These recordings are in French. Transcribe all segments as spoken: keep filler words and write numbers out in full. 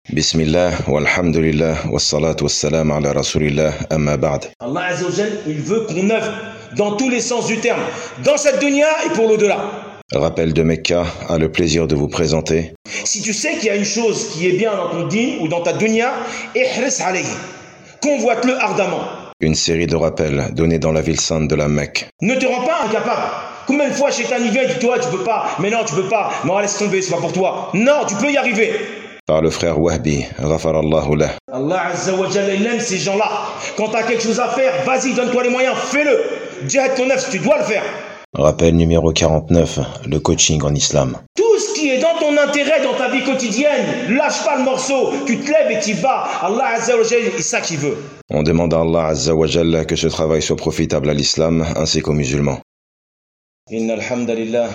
Bismillah, walhamdulillah, wassalatu wassalam ala rasulillah, amma ba'd. Allah Azza wa Jal, il veut qu'on œuvre dans tous les sens du terme, dans cette dunya et pour l'au-delà. Rappel de Mecca a le plaisir de vous présenter. Si tu sais qu'il y a une chose qui est bien dans ton din ou dans ta dunya, ihris alayhi, convoite-le ardemment. Une série de rappels donnés dans la ville sainte de la Mecque. Ne te rends pas incapable. Combien de fois Shaitan y vient et dit toi tu peux pas, mais non tu peux pas, non laisse tomber, c'est pas pour toi. Non, tu peux y arriver. Par le frère Wahbi, ghafarallahu lah. Allah Azza wa Jalla, il aime ces gens-là. Quand tu as quelque chose à faire, vas-y, donne-toi les moyens, fais-le. Jihad ton nafs, tu dois le faire. Rappel numéro quarante-neuf, le coaching en islam. Tout ce qui est dans ton intérêt, dans ta vie quotidienne, lâche pas le morceau, tu te lèves et tu y vas. Allah Azza wa Jalla, c'est ça qu'il veut. On demande à Allah Azza wa Jalla que ce travail soit profitable à l'islam ainsi qu'aux musulmans. Inna alhamdulillah,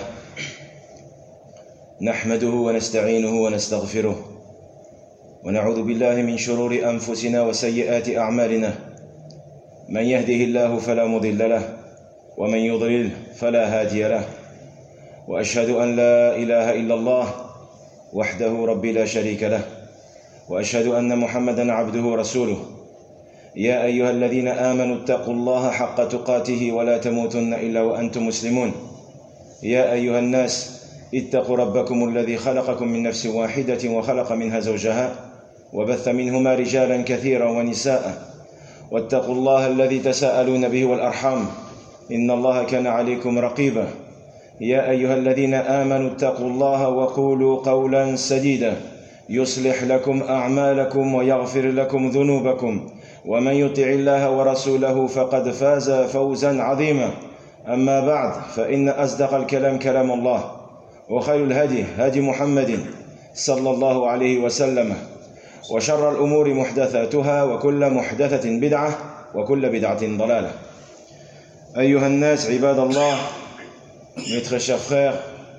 nahmaduhu wa nasta'inuhu wa nastaghfiruh. ونعوذ بالله من شرور أنفسنا وسيئات أعمالنا من يهده الله فلا مضل له ومن يضلل فلا هادي له وأشهد أن لا إله إلا الله وحده ربي لا شريك له وأشهد أن محمدا عبده ورسوله يا أيها الذين آمنوا اتقوا الله حق تقاته ولا تموتن إلا وأنتم مسلمون يا أيها الناس اتقوا ربكم الذي خلقكم من نفس واحدة وخلق منها زوجها وبث منهما رجالا كثيرا ونساء واتقوا الله الذي تساءلون به والأرحام إن الله كان عليكم رقيبا يا أيها الذين آمنوا اتقوا الله وقولوا قولا سديدا يصلح لكم أعمالكم ويغفر لكم ذنوبكم ومن يطع الله ورسوله فقد فاز فوزا عظيما أما بعد فإن أصدق الكلام كلام الله وخير الهدي هدي محمد صلى الله عليه وسلم وشر الأمور محدثاتها وكل محدثة بدعة وكل بدعة ضلالة. أيها الناس عباد الله, mes très chers frères,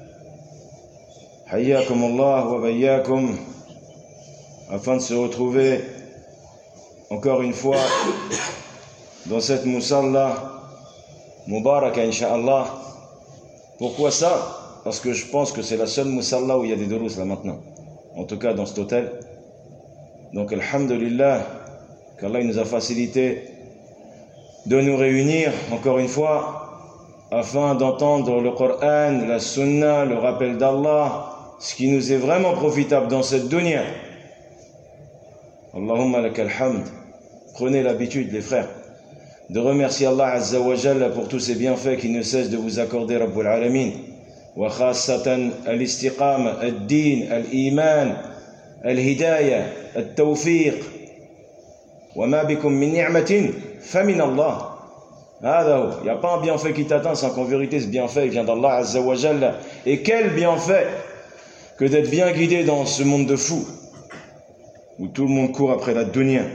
حياكم الله وبياكم, afin de se retrouver encore une fois dans cette musalla Mubaraka Inch'Allah. Pourquoi ça? Parce que je pense que c'est la seule musalla où il y a des durus là maintenant, en tout cas dans cet hôtel. Donc alhamdulillah, qu'Allah nous a facilité de nous réunir encore une fois afin d'entendre le Coran, la Sunna, le rappel d'Allah, ce qui nous est vraiment profitable dans cette dunya. Allahumma lakal hamd. Prenez l'habitude les frères de remercier Allah Azza wa Jalla pour tous ces bienfaits qui ne cessent de vous accorder Rabbul Alamin. وخاصة الاستقامة الدين الإيمان الهداية التوفيق وما بكم من نعمة فمن الله. هذا هو. Il n'y a pas un bienfait qui t'atteint sans qu'en vérité ce bienfait vient d'Allah Azza wa Jalla. Et quel bienfait que d'être bien guidé dans ce monde de fous où tout le monde court après la dunya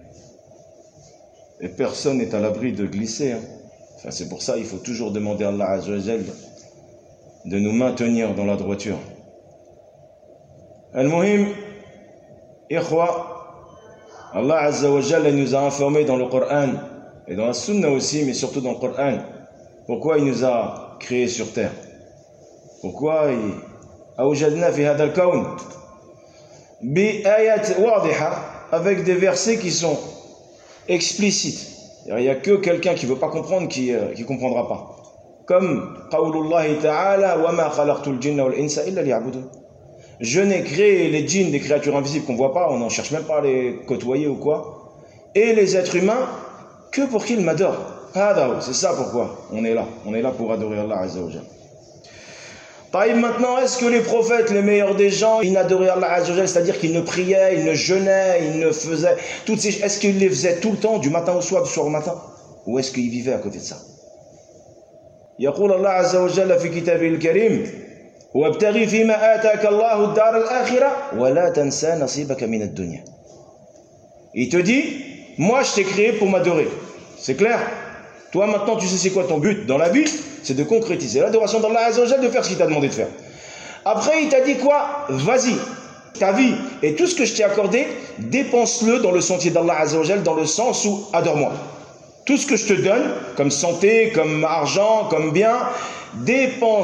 et personne n'est à l'abri de glisser. Hein. Enfin, c'est pour ça qu'il faut toujours demander à Allah Azza wa Jalla de nous maintenir dans la droiture. Al-Muhim, Ikhwa, Allah Azza wa Jalla nous a informé dans le Coran et dans la Sunna aussi, mais surtout dans le Coran, pourquoi il nous a créés sur terre. Pourquoi il awjadna fi hadha al-kawn bi ayat wadiha, avec des versets qui sont explicites. Il n'y a que quelqu'un qui ne veut pas comprendre qui ne euh, comprendra pas. Comme qawlullahi ta'ala wa ma khalaqtul jinna wal insa illa liya'budun. Je n'ai créé les djinns, des créatures invisibles qu'on ne voit pas, on n'en cherche même pas à les côtoyer ou quoi, et les êtres humains que pour qu'ils m'adorent. C'est ça pourquoi on est là. On est là pour adorer Allah Azza wa Jalla. Taïb, maintenant, est-ce que les prophètes, les meilleurs des gens, ils n'adoraient Allah Azza wa Jalla, c'est-à-dire qu'ils ne priaient, ils ne jeûnaient, ils ne faisaient toutes ces... Est-ce qu'ils les faisaient tout le temps, du matin au soir, du soir au matin? Ou est-ce qu'ils vivaient à côté de ça? يقول الله عز وجل في كتابه الكريم وابتغي فيما آتاك الله الدار الآخرة ولا تنسى نصيبك من الدنيا. Il te dit, moi je t'ai créé pour m'adorer. C'est clair? Toi maintenant tu sais c'est quoi ton but dans la vie? C'est de concrétiser l'adoration d'Allah Azza wa Jalla, de faire ce qu'il t'a demandé de faire. Après il t'a dit quoi? Vas-y, ta vie et tout ce que je t'ai accordé, dépense-le dans le sentier d'Allah Azza wa Jalla, dans le sens où adore-moi. Tout ce que je te donne, comme santé, comme argent, comme bien,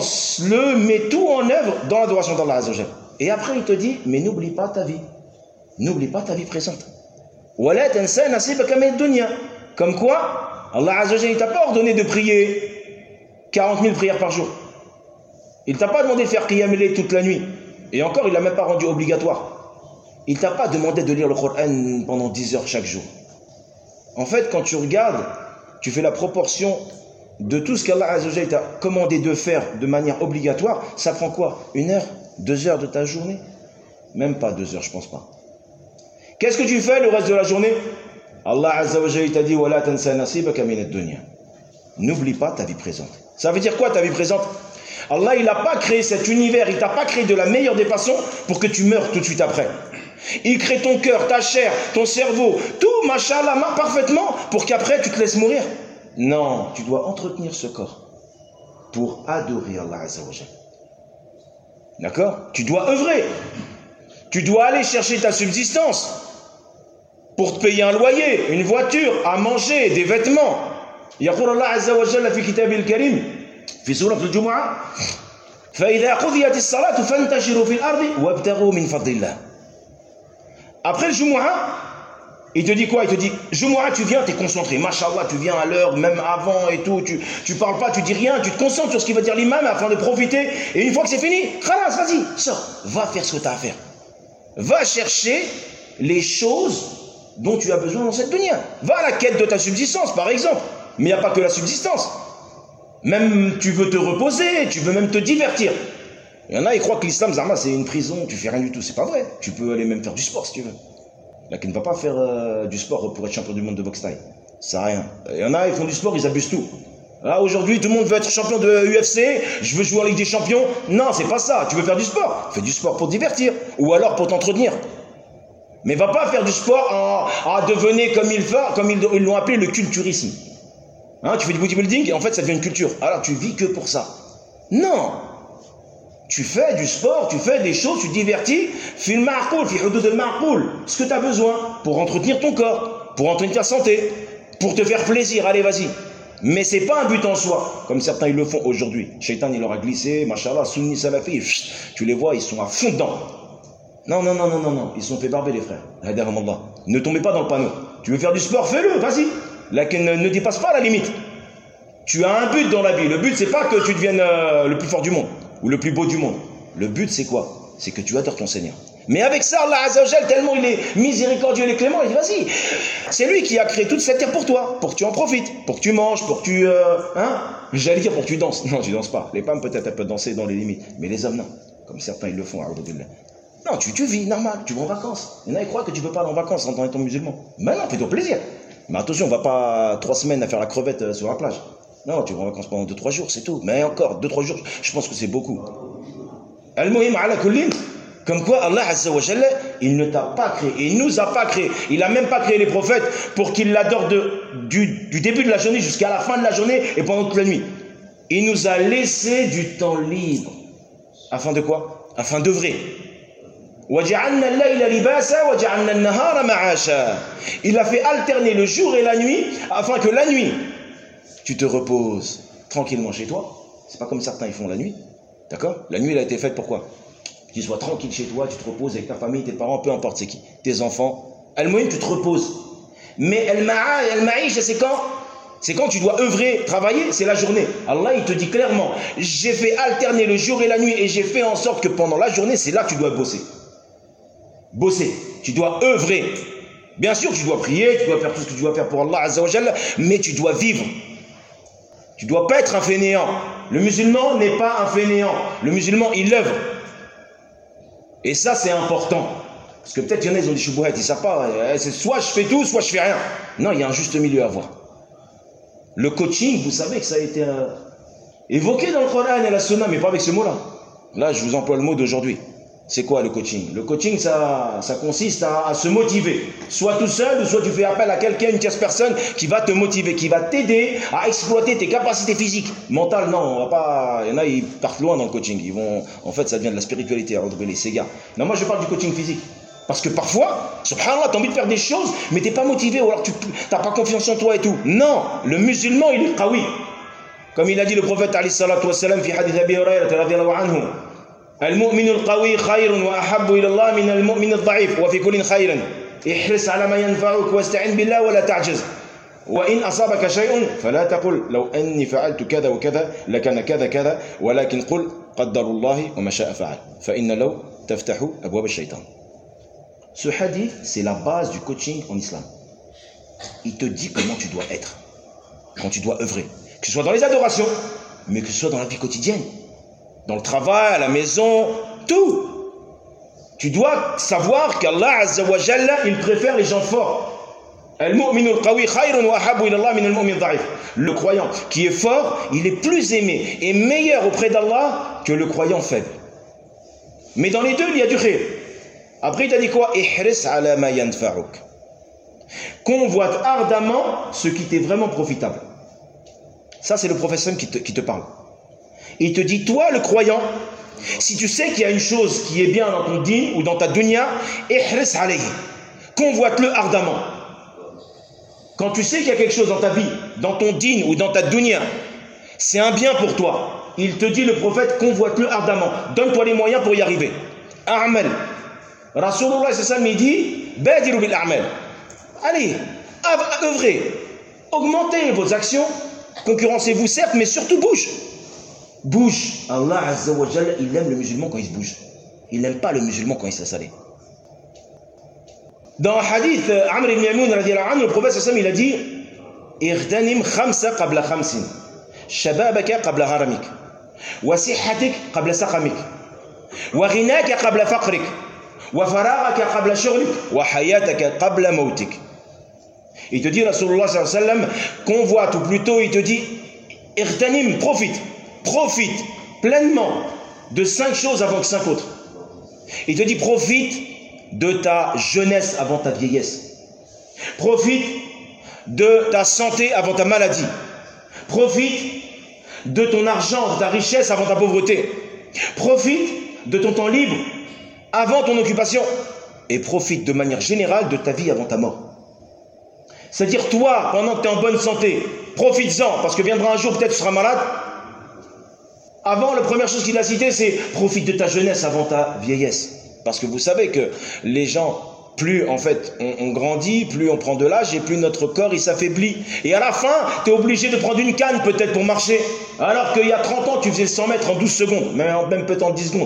dépense-le, mets tout en œuvre dans l'adoration d'Allah Azza wa Jalla. Et après, il te dit, mais n'oublie pas ta vie. N'oublie pas ta vie présente. Comme quoi, Allah Azza wa Jalla, il t'a pas ordonné de prier quarante mille prières par jour. Il t'a pas demandé de faire Qiyam al-Layl toute la nuit. Et encore, il l'a même pas rendu obligatoire. Il t'a pas demandé de lire le Coran pendant dix heures chaque jour. En fait, quand tu regardes, tu fais la proportion de tout ce qu'Allah Azza wa Jalla t'a commandé de faire de manière obligatoire. Ça prend quoi? Une heure? Deux heures de ta journée? Même pas deux heures, je pense pas. Qu'est-ce que tu fais le reste de la journée? Allah Azza wa Jalla t'a dit Wala tansa nasibaka min ad-dunya. N'oublie pas ta vie présente. Ça veut dire quoi ta vie présente? Allah, il n'a pas créé cet univers, il t'a pas créé de la meilleure des façons pour que tu meurs tout de suite après. Il crée ton cœur, ta chair, ton cerveau, tout, machallah, parfaitement, pour qu'après tu te laisses mourir. Non, tu dois entretenir ce corps pour adorer Allah Azza wa Jalla. D'accord? Tu dois œuvrer. Tu dois aller chercher ta subsistance pour te payer un loyer, une voiture, à manger, des vêtements. يقول الله عز وجل في كتابه الكريم في سورة الجمعة فإذا قضيت الصلاة فانتشروا في الأرض وابتغوا من فضل الله. Après le Jumu'ah, il te dit quoi? Il te dit Jumu'ah, tu viens, tu es concentré, Masha'Allah, tu viens à l'heure, même avant et tout, tu tu parles pas, tu dis rien, tu te concentres sur ce qu'il va dire l'imam afin de profiter. Et une fois que c'est fini, khalas, vas-y, sors, va faire ce que tu as à faire. Va chercher les choses dont tu as besoin dans cette dunya. Va à la quête de ta subsistance, par exemple. Mais il n'y a pas que la subsistance. Même tu veux te reposer, tu veux même te divertir. Il y en a, ils croient que l'islam, Zama, c'est une prison, tu fais rien du tout. C'est pas vrai. Tu peux aller même faire du sport si tu veux. Là, qui ne va pas faire euh, du sport pour être champion du monde de boxe thaï. Ça n'a rien. Il y en a, ils font du sport, ils abusent tout. Là, aujourd'hui, tout le monde veut être champion de U F C, je veux jouer en Ligue des Champions. Non, c'est pas ça. Tu veux faire du sport. Fais du sport pour te divertir. Ou alors pour t'entretenir. Mais va pas faire du sport en, à devenir comme ils font, comme ils l'ont appelé le culturisme. Hein, tu fais du bodybuilding et en fait ça devient une culture. Alors tu vis que pour ça. Non. Tu fais du sport, tu fais des choses, tu te divertis. Fil ma'qoul, fi hudud al-ma'qoul. Ce que tu as besoin pour entretenir ton corps, pour entretenir ta santé, pour te faire plaisir. Allez, vas-y. Mais c'est pas un but en soi, comme certains ils le font aujourd'hui. Shaitan il leur a glissé, machallah, sunni salafi, tu les vois, ils sont à fond dedans. Non, non, non, non, non, non, ils sont fait barber les frères. Ne tombez pas dans le panneau. Tu veux faire du sport, fais-le, vas-y. Là, ne, ne dépasse pas la limite. Tu as un but dans la vie. Le but, c'est pas que tu deviennes euh, le plus fort du monde ou le plus beau du monde. Le but, c'est quoi? C'est que tu adores ton Seigneur. Mais avec ça, Allah Azza wa Jalla, tellement il est miséricordieux et clément, il dit vas-y. C'est lui qui a créé toute cette terre pour toi, pour que tu en profites, pour que tu manges, pour que tu... Euh, hein J'allais dire pour que tu danses. Non, tu danses pas. Les femmes, peut-être, elles peuvent danser dans les limites. Mais les hommes, non. Comme certains, ils le font. Non, tu, tu vis normal, tu vas en vacances. Il y en a qui croient que tu ne peux pas aller en vacances en étant musulman. Mais non, fais-toi plaisir. Mais attention, on ne va pas trois semaines à faire la crevette sur la plage. Non, tu vas en vacances pendant deux trois jours, c'est tout. Mais encore, deux trois jours, je pense que c'est beaucoup. Al-Muhim ala kullin, comme quoi Allah Azza wa Jalla, il ne t'a pas créé, il ne nous a pas créé. Il n'a même pas créé les prophètes pour qu'ils l'adorent du, du début de la journée jusqu'à la fin de la journée et pendant toute la nuit. Il nous a laissé du temps libre. Afin de quoi? Afin d'œuvrer. Il a fait alterner le jour et la nuit afin que la nuit tu te reposes tranquillement chez toi. C'est pas comme certains ils font la nuit. D'accord? La nuit elle a été faite pour quoi? Que tu sois tranquille chez toi, tu te reposes avec ta famille, tes parents, peu importe c'est qui, tes enfants. Al-Muhim, tu te reposes. Mais Al-Ma'isha, c'est quand? C'est quand tu dois œuvrer, travailler, c'est la journée. Allah il te dit clairement, j'ai fait alterner le jour et la nuit et j'ai fait en sorte que pendant la journée, c'est là que tu dois bosser. Bosser, tu dois œuvrer. Bien sûr, tu dois prier, tu dois faire tout ce que tu dois faire pour Allah Azza wa Jalla, mais tu dois vivre. Tu dois pas être un fainéant. Le musulman n'est pas un fainéant. Le musulman, il œuvre. Et ça, c'est important. Parce que peut-être il y en a, ils ont des choubouettes, ils ne savent pas. C'est soit je fais tout, soit je fais rien. Non, il y a un juste milieu à voir. Le coaching, vous savez que ça a été euh, évoqué dans le Coran et la Sunna, mais pas avec ce mot-là. Là, je vous emploie le mot d'aujourd'hui. C'est quoi le coaching? Le coaching, ça, ça consiste à, à se motiver. Soit tout seul, ou soit tu fais appel à quelqu'un, une tierce personne, qui va te motiver, qui va t'aider à exploiter tes capacités physiques. Mentales, non, on va pas... Il y en a, ils partent loin dans le coaching. Ils vont... En fait, ça devient de la spiritualité, à redouber ces gars. Non, moi, je parle du coaching physique. Parce que parfois, subhanallah, tu as envie de faire des choses, mais tu n'es pas motivé, ou alors tu n'as pas confiance en toi et tout. Non, le musulman, il est qawi. Comme il a dit le prophète, alayhi salatu wassalam, fi hadith Abi Hurayrata radiyallahu anhu. المؤمن القوي خير وأحب إلى الله من المؤمن الضعيف وفي كل خير احرص على ما ينفعك واستعن بالله ولا تعجز وإن أصابك شيء فلا تقل لو أني فعلت كذا وكذا لكان كذا كذا ولكن قل قدر الله وما شاء فعل فإن لو تفتح أبواب الشيطان. Ce hadith, c'est la base du coaching en islam. Il te dit comment tu dois être, quand tu dois œuvrer, que ce soit dans les adorations, mais que ce soit dans la vie quotidienne, dans le travail, à la maison, tout. Tu dois savoir qu'Allah Azza wa Jalla, il préfère les gens forts. Le croyant qui est fort, il est plus aimé et meilleur auprès d'Allah que le croyant faible. Mais dans les deux, il y a du khayr. Après, il t'a dit quoi? Ihris ala ma yanfa'uk. Convoite ardemment ce qui t'est vraiment profitable. Ça, c'est le prophète qui te, qui te parle. Il te dit, toi, le croyant, si tu sais qu'il y a une chose qui est bien dans ton din ou dans ta dunya, ihris alayhi. Convoite-le ardemment. Quand tu sais qu'il y a quelque chose dans ta vie, dans ton din ou dans ta dunya, c'est un bien pour toi. Il te dit, le prophète, convoite-le ardemment. Donne-toi les moyens pour y arriver. A'mal. Rasulullah sallallahu alayhi wa sallam, il dit, badiru bil a'mal. Allez, œuvrez. Augmentez vos actions. Concurrencez-vous certes, mais surtout bouge. Bouge. Allah Azza wa Jalla, il aime le musulman quand il se bouge. Il n'aime pas le musulman quand il se laisse aller. Dans un hadith, Amr ibn Yamoun, le prophète sallam, il a dit Ightanim khamsa qabla khamsin, shababaka qabla haramik, wa sihhatik qabla saqamik, wa ghinaka qabla faqrik, wa faragaka qabla shughlik, wa hayataka qabla mautik. Il te dit, Rasulullah sallallahu alayhi wa sallam, convoite, ou plutôt il te dit Ightanim, profite, profite pleinement de cinq choses avant que cinq autres. Il te dit profite de ta jeunesse avant ta vieillesse. Profite de ta santé avant ta maladie. Profite de ton argent, de ta richesse avant ta pauvreté. Profite de ton temps libre avant ton occupation. Et profite de manière générale de ta vie avant ta mort. C'est-à-dire toi, pendant que tu es en bonne santé, profites-en, parce que viendra un jour, peut-être tu seras malade. Avant, la première chose qu'il a citée, c'est profite de ta jeunesse avant ta vieillesse. Parce que vous savez que les gens, plus en fait on, on grandit, plus on prend de l'âge et plus notre corps il s'affaiblit. Et à la fin, tu es obligé de prendre une canne peut-être pour marcher. Alors qu'il y a trente ans, tu faisais cent mètres en douze secondes, même, même peut-être en dix secondes.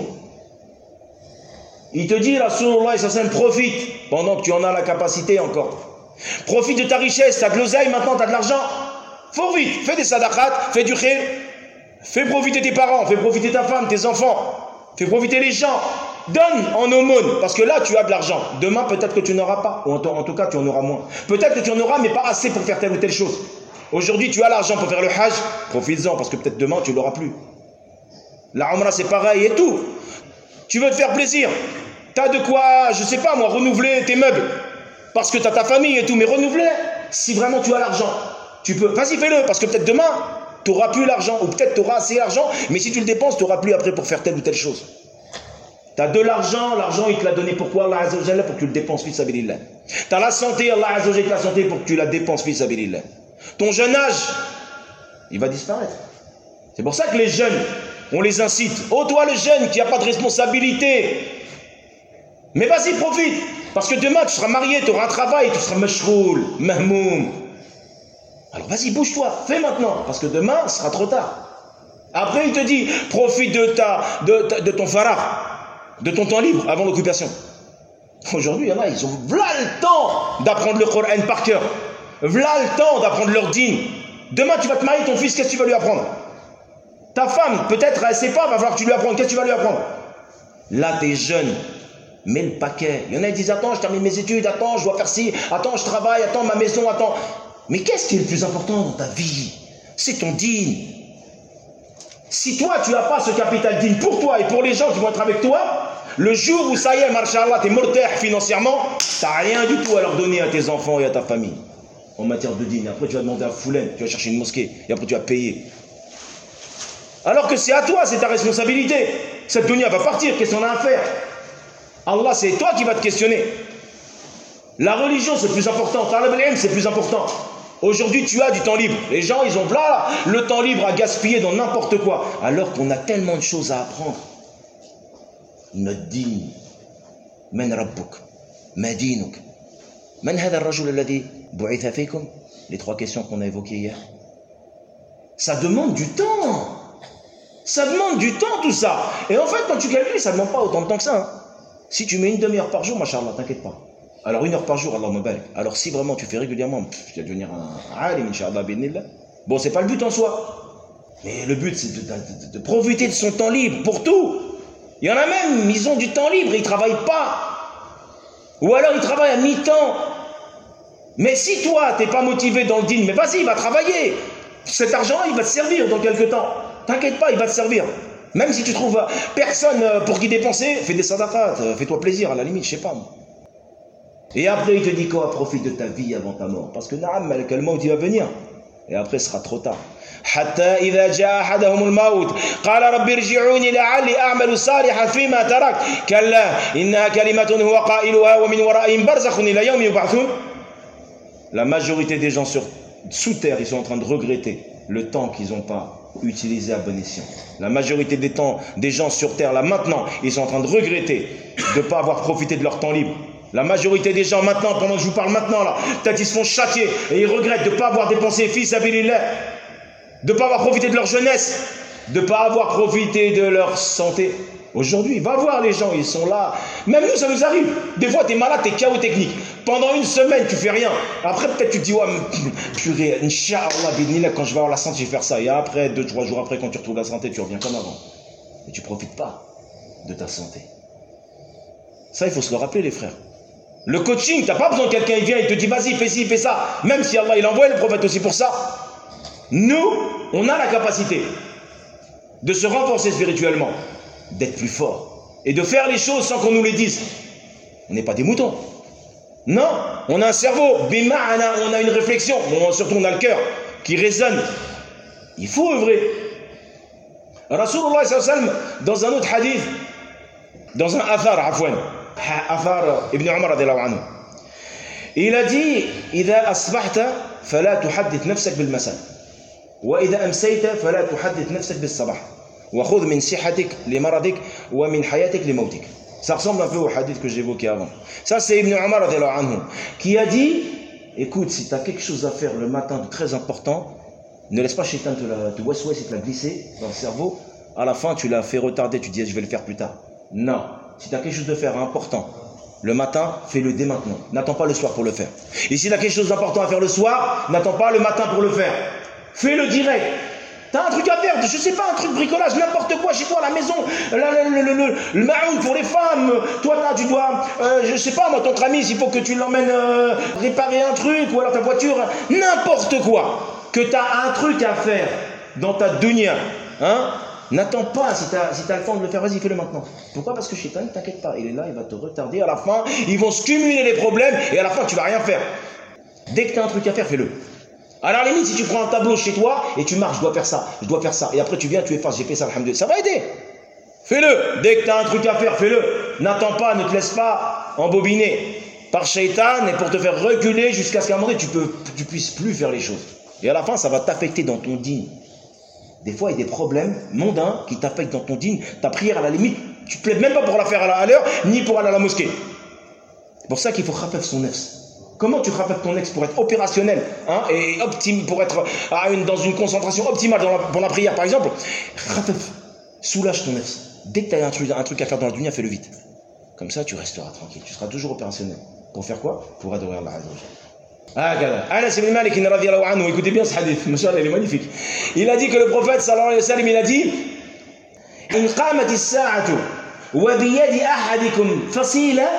Il te dit, Rasulullah, ça profite pendant que tu en as la capacité encore. Profite de ta richesse, tu as de l'oseille, maintenant tu as de l'argent. Faut vite, fais des sadaqat, fais du khayr. Fais profiter tes parents, fais profiter ta femme, tes enfants. Fais profiter les gens. Donne en aumône, parce que là tu as de l'argent. Demain peut-être que tu n'auras pas, ou en, en tout cas tu en auras moins. Peut-être que tu en auras mais pas assez pour faire telle ou telle chose. Aujourd'hui tu as l'argent pour faire le hajj, profites-en parce que peut-être demain tu l'auras plus. La umrah c'est pareil et tout. Tu veux te faire plaisir, tu as de quoi, je sais pas moi, renouveler tes meubles. Parce que tu as ta famille et tout, mais renouveler, si vraiment tu as l'argent, tu peux, vas-y fais-le, parce que peut-être demain tu n'auras plus l'argent, ou peut-être tu auras assez d'argent, mais si tu le dépenses, tu n'auras plus après pour faire telle ou telle chose. Tu as de l'argent, l'argent il te l'a donné pourquoi? Allah Azza wa Jalla, pour que tu le dépenses fi sabilillah. Tu as la santé, Allah Azza wa Jalla te la santé pour que tu la dépenses fi sabilillah. Ton jeune âge, il va disparaître. C'est pour ça que les jeunes, on les incite. Oh toi le jeune qui n'a pas de responsabilité, mais vas-y profite, parce que demain tu seras marié, tu auras un travail, tu seras mashroul, mahmoum. Alors vas-y bouge-toi, fais maintenant, parce que demain ce sera trop tard. Après il te dit, profite de, ta, de, de ton farah, de ton temps libre avant l'occupation. Aujourd'hui, il y en a, ils ont v'là le temps d'apprendre le Coran par cœur. V'là le temps d'apprendre leur dîne. Demain, tu vas te marier, ton fils, qu'est-ce que tu vas lui apprendre? Ta femme, peut-être, elle ne sait pas, va falloir que tu lui apprennes. Qu'est-ce que tu vas lui apprendre? Là, tu es jeune, mets le paquet. Il y en a qui disent, attends, je termine mes études, attends, je dois faire ci, attends, je travaille, attends, ma maison, attends. Mais qu'est-ce qui est le plus important dans ta vie? C'est ton dîne. Si toi, tu n'as pas ce capital digne pour toi et pour les gens qui vont être avec toi, le jour où ça y est, marsha'Allah, tu es mortaire financièrement, tu n'as rien du tout à leur donner à tes enfants et à ta famille en matière de dîne. Après, tu vas demander un foulaine, tu vas chercher une mosquée et après, tu vas payer. Alors que c'est à toi, c'est ta responsabilité. Cette dunya va partir, qu'est-ce qu'on a à faire? Allah, c'est toi qui vas te questionner. La religion, c'est plus important. Talab al-ilm, c'est plus important. Aujourd'hui, tu as du temps libre. Les gens, ils ont là, le temps libre à gaspiller dans n'importe quoi. Alors qu'on a tellement de choses à apprendre. notre digne. من ربك ما دينك من هذا الرجل الذي بعث فيكم. Les trois questions qu'on a évoquées hier. Ça demande du temps. Ça demande du temps tout ça. Et en fait, quand tu calcules, ça ne demande pas autant de temps que ça. Hein. Si tu mets une demi-heure par jour, machallah, t'inquiète pas. Alors une heure par jour, Allah me barik. Alors si vraiment tu fais régulièrement, tu vas devenir un alim, inshallah, binillah. Bon, c'est pas le but en soi. Mais le but, c'est de, de, de, de profiter de son temps libre pour tout. Il y en a même, ils ont du temps libre, ils ne travaillent pas. Ou alors ils travaillent à mi-temps. Mais si toi, tu n'es pas motivé dans le dîn, mais vas-y, il va travailler. Cet argent-là, il va te servir dans quelques temps. T'inquiète pas, il va te servir. Même si tu trouves personne pour qui dépenser, fais des sadaqat, fais-toi plaisir à la limite, je sais pas. Et après, il te dit quoi? Profite de ta vie avant ta mort. Parce que naam, le maut, il va venir. Et après, ce sera trop tard. حتى إذا جاء أحدهم الموت قال رب ارجعوني لعلي أعمل صالحا فيما ترك كلا إنها كلمة هو قائلها ومن ورائهم برزخ إلى يوم يبعثون. La majorité des gens sur, sous terre, ils sont en train de regretter le temps qu'ils n'ont pas utilisé à bon escient. La majorité des, temps, des gens sur terre, là maintenant, ils sont en train de regretter de ne pas avoir profité de leur temps libre. La majorité des gens maintenant, pendant que je vous parle maintenant, là, peut-être ils se font châtier et ils regrettent de ne pas avoir dépensé fils à Bilillah, de ne pas avoir profité de leur jeunesse, de ne pas avoir profité de leur santé. Aujourd'hui, va voir les gens, ils sont là. Même nous, ça nous arrive. Des fois, tu es malade, tu es K O technique. Pendant une semaine, tu fais rien. Après, peut-être tu te dis, ouais, purée, Inch'Allah, Bidnillah, quand je vais avoir la santé, je vais faire ça. Et après, deux, trois jours après, quand tu retrouves la santé, tu reviens comme avant. Et tu ne profites pas de ta santé. Ça, il faut se le rappeler, les frères. Le coaching, tu n'as pas besoin de quelqu'un, il vient, il te dit, vas-y, fais ci, fais ça. Même si Allah, il envoie le prophète aussi pour ça. Nous, on a la capacité de se renforcer spirituellement, d'être plus fort et de faire les choses sans qu'on nous les dise. On n'est pas des moutons. Non, on a un cerveau, bima'ana, on a une réflexion, on, surtout on a le cœur qui résonne. Il faut œuvrer. Rasulullah sallallahu alayhi wa sallam, dans un autre hadith, dans un athar, afwan, athar Ibn Umar radiallahu anhu, il a dit, إذا أصبحت فلا تحدث نفسك بالمساء وإذا أمسيت فلا تحدث نفسك بالصباح وخذ من صحتك لمرضك ومن حياتك لموتك. Ça ressemble un peu au hadith que j'évoquais avant. Ça, c'est Ibn Umar radiallahu anhu qui a dit, écoute, si tu as quelque chose à faire le matin de très important, ne laisse pas Shaitan te, la, te waswas et te la glisser dans le cerveau. À la fin, tu l'as fait retarder, tu dis, je vais le faire plus tard. Non, si tu as quelque chose de faire important le matin, fais-le dès maintenant. N'attends pas le soir pour le faire. Et si tu as quelque chose d'important à faire le soir, n'attends pas le matin pour le faire. Fais-le direct. T'as un truc à faire, je sais pas, un truc bricolage, n'importe quoi chez toi à la maison, le, le, le, le, le maroun pour les femmes, toi tu dois, euh, je sais pas moi, ton tramis, il faut que tu l'emmènes euh, réparer un truc, ou alors ta voiture, n'importe quoi, que tu as un truc à faire dans ta dunya, hein, n'attends pas, si tu as si t'as le temps de le faire, vas-y, fais-le maintenant. Pourquoi? Parce que Shaitan, ne t'inquiète pas, il est là, il va te retarder, à la fin, ils vont se cumuler les problèmes, et à la fin, tu vas rien faire. Dès que tu as un truc à faire, fais-le. À la limite, si tu prends un tableau chez toi et tu marches, je dois faire ça, je dois faire ça, et après tu viens, tu effaces, j'ai fait ça, alhamdoulilah, ça va aider. Fais-le. Dès que tu as un truc à faire, fais-le. N'attends pas, ne te laisse pas embobiner par Shaitan et pour te faire reculer jusqu'à ce qu'à un moment donné, tu peux, tu puisses plus faire les choses. Et à la fin, ça va t'affecter dans ton dîn. Des fois, il y a des problèmes mondains qui t'affectent dans ton dîn. Ta prière, à la limite, tu ne te lèves même pas pour la faire à l'heure, ni pour aller à la mosquée. C'est pour ça qu'il faut khafaf son nefs. Comment tu rappelles ton ex pour être opérationnel, hein, et optim, pour être à une, dans une concentration optimale dans la, pour la prière, par exemple? Rappelle, soulage ton ex. Dès que tu as un truc, un truc à faire dans la dunya, fais-le vite. Comme ça, tu resteras tranquille. Tu seras toujours opérationnel. Pour faire quoi? Pour adorer Allah Azza wa Jalla. Ah, Anas ibn Malik, radiyallahu anhu, écoutez bien ce hadith, Masha'Allah, il est magnifique. Il a dit que le prophète, sallallahu alayhi wa sallam, il a dit, In qamat as-sa'atu wa biyadi ahadikum fasila.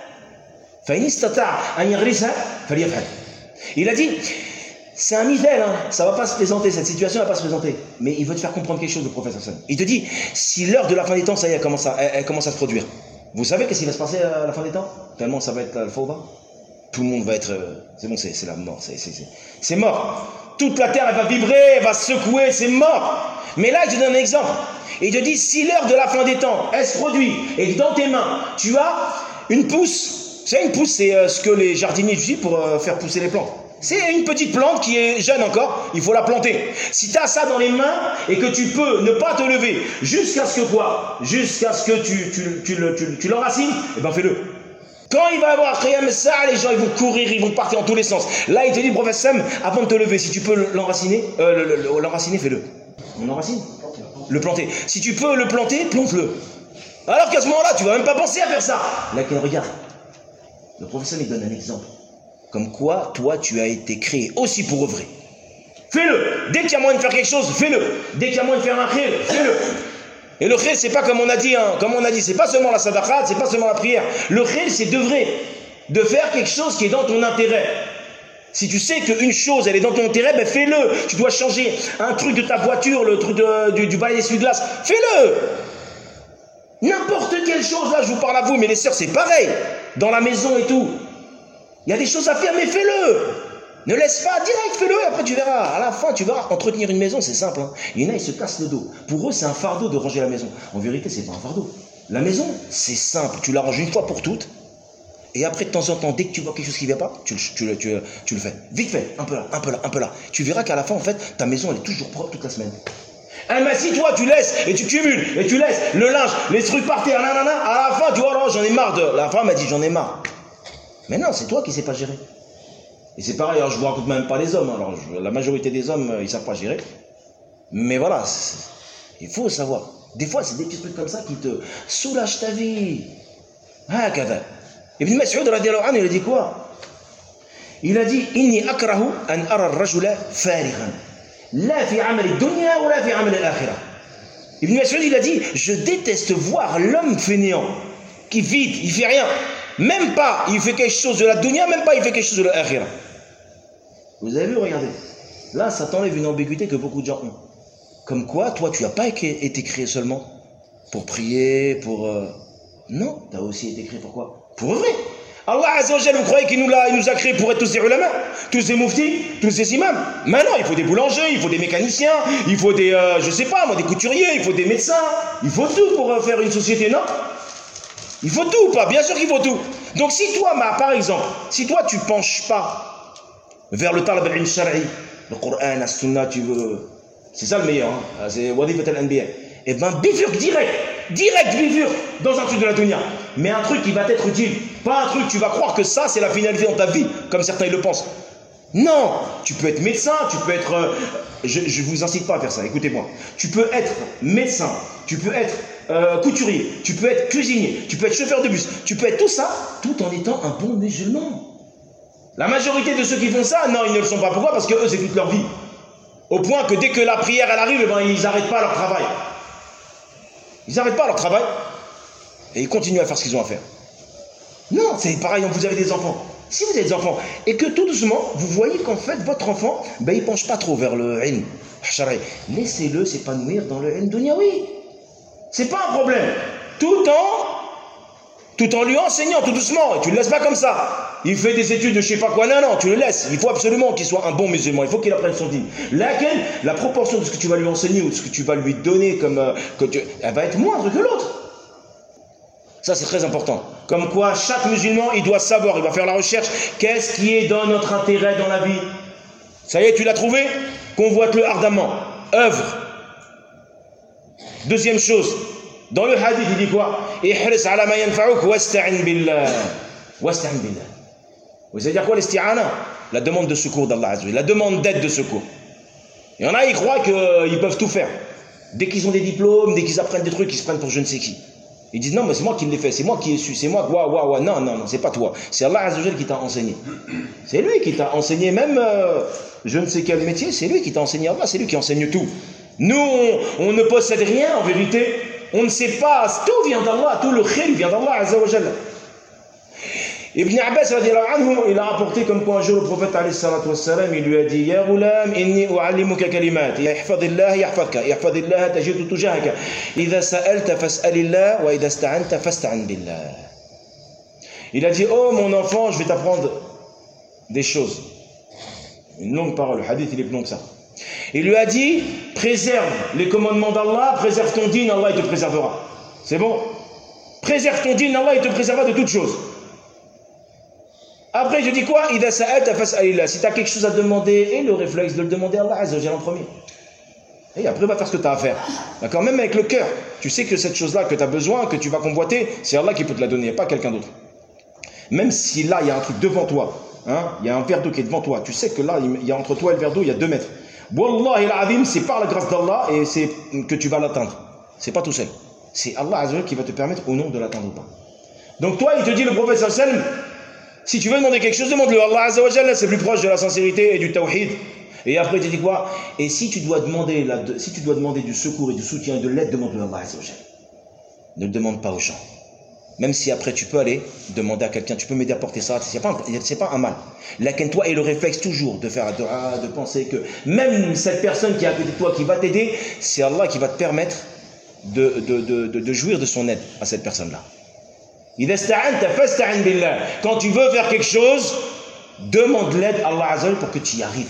Il a dit, c'est un mithel, hein, ça ne va pas se présenter, cette situation ne va pas se présenter. Mais il veut te faire comprendre quelque chose, le prophète. Il te dit, si l'heure de la fin des temps, ça y est, elle commence à, elle, elle commence à se produire. Vous savez qu'est-ce qui va se passer à la fin des temps? Tellement ça va être le fawda. Tout le monde va être... C'est bon, c'est la mort, c'est mort. Toute la terre, elle va vibrer, elle va se secouer, c'est mort. Mais là, il te donne un exemple. Il te dit, si l'heure de la fin des temps, elle se produit, et que dans tes mains, tu as une pousse. Vous savez, une pousse, c'est euh, ce que les jardiniers utilisent pour euh, faire pousser les plantes. C'est une petite plante qui est jeune encore, il faut la planter. Si tu as ça dans les mains et que tu peux ne pas te lever jusqu'à ce que quoi? Jusqu'à ce que tu, tu, tu, tu, tu, tu l'enracines, eh ben fais-le. Quand il va y avoir Qiyam as-Sa'a, les gens ils vont courir, ils vont partir dans tous les sens. Là il te dit, prophète Sam, avant de te lever, si tu peux l'enraciner, euh, l'enraciner, fais-le. On l'enracine? Le planter. Si tu peux le planter, plante-le. Alors qu'à ce moment-là, tu vas même pas penser à faire ça. Là, regarde, le professeur il donne un exemple. Comme quoi, toi, tu as été créé aussi pour œuvrer. Fais-le. Dès qu'il y a moyen de faire quelque chose, fais-le. Dès qu'il y a moyen de faire un khir, fais-le. Et le khir, c'est pas comme on a dit, hein, comme on a dit, c'est pas seulement la sadaqat, c'est pas seulement la prière. Le khir, c'est d'œuvrer, de faire quelque chose qui est dans ton intérêt. Si tu sais qu'une chose, elle est dans ton intérêt, ben fais-le. Tu dois changer un truc de ta voiture, le truc de, du, du balai d'essuie-glace, fais-le. N'importe quelle chose, là, je vous parle à vous, mais les sœurs, c'est pareil. Dans la maison et tout. Il y a des choses à faire, mais fais-le. Ne laisse pas, direct, fais-le, et après tu verras. À la fin, tu verras, entretenir une maison, c'est simple. Hein. Il y en a, ils se cassent le dos. Pour eux, c'est un fardeau de ranger la maison. En vérité, c'est pas un fardeau. La maison, c'est simple. Tu la ranges une fois pour toutes. Et après, de temps en temps, dès que tu vois quelque chose qui ne vient pas, tu, tu, tu, tu le fais. Vite fait, un peu là, un peu là, un peu là. Tu verras qu'à la fin, en fait, ta maison, elle est toujours propre toute la semaine. Ah, mais si toi, tu laisses, et tu cumules, et tu laisses le linge, les trucs par terre, nanana, à la fin, tu vois, alors j'en ai marre de... La femme m'a dit, j'en ai marre. Mais non, c'est toi qui ne sais pas gérer. Et c'est pareil, alors je ne vous raconte même pas les hommes. Alors, je, la majorité des hommes, ils ne savent pas gérer. Mais voilà, il faut savoir. Des fois, c'est des petits trucs comme ça qui te soulagent ta vie. Ah, kada. Ibn Mas'ud, radiyallahu anhu, il a dit quoi? Il a dit, Inni akrahu an ara ar-rajula farighan. La fi amal ad-dunya ou la fi amal al-akhirah. Ibn Mas'ud, il a dit, je déteste voir l'homme fainéant, qui vide, il fait rien. Même pas, il fait quelque chose de la dunya, même pas, il fait quelque chose de l'akhirah. Vous avez vu, regardez. Là, ça t'enlève une ambiguïté que beaucoup de gens ont. Comme quoi, toi, tu n'as pas été créé seulement pour prier, pour... Euh... Non, tu as aussi été créé pour quoi? Pour œuvrer. Allah Azza wa Jalla, vous croyez qu'il nous, il nous a créé pour être tous des ulama, tous des muftis, tous des imams? Maintenant, il faut des boulangers, il faut des mécaniciens, il faut des, euh, je sais pas moi, des couturiers, il faut des médecins, il faut tout pour euh, faire une société, non? Il faut tout ou pas? Bien sûr qu'il faut tout. Donc si toi, bah, par exemple, si toi tu penches pas vers le talab al-ilm shar'i, le Coran, la Sunna, tu veux... C'est ça le meilleur, hein? C'est wadifat al-anbiya. Eh ben bifurque direct, direct bifurque dans un truc de la dunya. Mais un truc qui va t'être utile. Pas un truc, tu vas croire que ça c'est la finalité dans ta vie, comme certains ils le pensent. Non, tu peux être médecin, tu peux être... Euh, je ne vous incite pas à faire ça, écoutez-moi. Tu peux être médecin, tu peux être euh, couturier, tu peux être cuisinier, tu peux être chauffeur de bus, tu peux être tout ça, tout en étant un bon musulman. La majorité de ceux qui font ça, non, ils ne le sont pas. Pourquoi? Parce que eux, c'est toute leur vie. Au point que dès que la prière, elle arrive, eh ben, ils n'arrêtent pas leur travail. Ils n'arrêtent pas leur travail et ils continuent à faire ce qu'ils ont à faire. Non, c'est pareil, vous avez des enfants. Si vous avez des enfants et que tout doucement, vous voyez qu'en fait, votre enfant, ben, il ne penche pas trop vers le ilm. Laissez-le s'épanouir dans le ilm dunyawi. C'est pas un problème. Tout en, tout en lui enseignant, tout doucement. Et tu ne le laisses pas comme ça. Il fait des études de je sais pas quoi. Non, non, tu le laisses. Il faut absolument qu'il soit un bon musulman. Il faut qu'il apprenne son dîme. Laquelle, la proportion de ce que tu vas lui enseigner ou de ce que tu vas lui donner comme, euh, que tu, elle va être moindre que l'autre. Ça, c'est très important. Comme quoi, chaque musulman, il doit savoir, il va faire la recherche. Qu'est-ce qui est dans notre intérêt dans la vie? Ça y est, tu l'as trouvé? Convoite-le ardemment. Œuvre. Deuxième chose, dans le hadith, il dit quoi? Ihris ala ma yanfa'uk wasta'in billah. Wasta'in billah. Vous savez dire quoi l'isti'ana? La demande de secours d'Allah Azza wa Jalla, la demande d'aide de secours. Il y en a, ils croient qu'ils peuvent tout faire. Dès qu'ils ont des diplômes, dès qu'ils apprennent des trucs, ils se prennent pour je ne sais qui. Ils disent non, mais c'est moi qui l'ai fait, c'est moi qui ai su, c'est moi, waouh, waouh, waouh. Non, non, non, c'est pas toi. C'est Allah Azza wa Jalla qui t'a enseigné. C'est lui qui t'a enseigné, même euh, je ne sais quel métier, c'est lui qui t'a enseigné Allah, c'est lui qui enseigne tout. Nous, on, on ne possède rien en vérité. On ne sait pas, tout vient d'Allah, tout le khil vient d'Allah Azza wa Jalla. Ibn Abbas radiyallahu anhu, il a rapporté comme quoi un jour le prophète alayhi salatu wassalam, il lui a dit Ya ghulam, inni u'allimuka kalimat, ihfadillah yahfadka, ihfadillah tajidu tujahaka, idha sa'alta fas'alillah, wa idha sta'anta fasta'in billah. Il a dit, oh mon enfant, je vais t'apprendre des choses. Une longue parole, le hadith il est plus long que ça. Il lui a dit, préserve les commandements d'Allah, préserve ton dîn, Allah il te préservera. C'est bon? Préserve ton dîn, Allah il te préservera de toutes choses. Après, je dis quoi? Idha sa'alta fas'alillah. Si tu as quelque chose à demander, et le réflexe de le demander à Allah Azza wa Jalla en premier. Et après, va faire ce que tu as à faire. D'accord? Même avec le cœur. Tu sais que cette chose-là que tu as besoin, que tu vas convoiter, c'est Allah qui peut te la donner, pas quelqu'un d'autre. Même si là, il y a un truc devant toi, hein, il y a un verre d'eau qui est devant toi, tu sais que là, il y a entre toi et le verre d'eau, il y a deux mètres. Wallahi al-azim, c'est par la grâce d'Allah et c'est que tu vas l'atteindre. C'est pas tout seul. C'est Allah Azza wa Jalla qui va te permettre au nom de l'atteindre ou pas. Donc toi, il te dit, le prophète sallallahu alayhi wa sallam, si tu veux demander quelque chose, demande-le. Allah Azza wa Jalla, c'est plus proche de la sincérité et du tawhid. Et après, il te dit quoi? Et si tu dois demander, la, si tu dois demander du secours et du soutien et de l'aide, demande-le à Allah Azza wa Jalla. Ne le demande pas aux gens. Même si après tu peux aller demander à quelqu'un, tu peux m'aider à porter ça, c'est pas, c'est pas un mal. Laquelle toi, et le réflexe toujours de faire dua, de penser que même cette personne qui est à côté de toi, qui va t'aider, c'est Allah qui va te permettre de, de, de, de, de jouir de son aide à cette personne-là. Quand tu veux faire quelque chose, demande l'aide à Allah Azza wa Jalla pour que tu y arrives.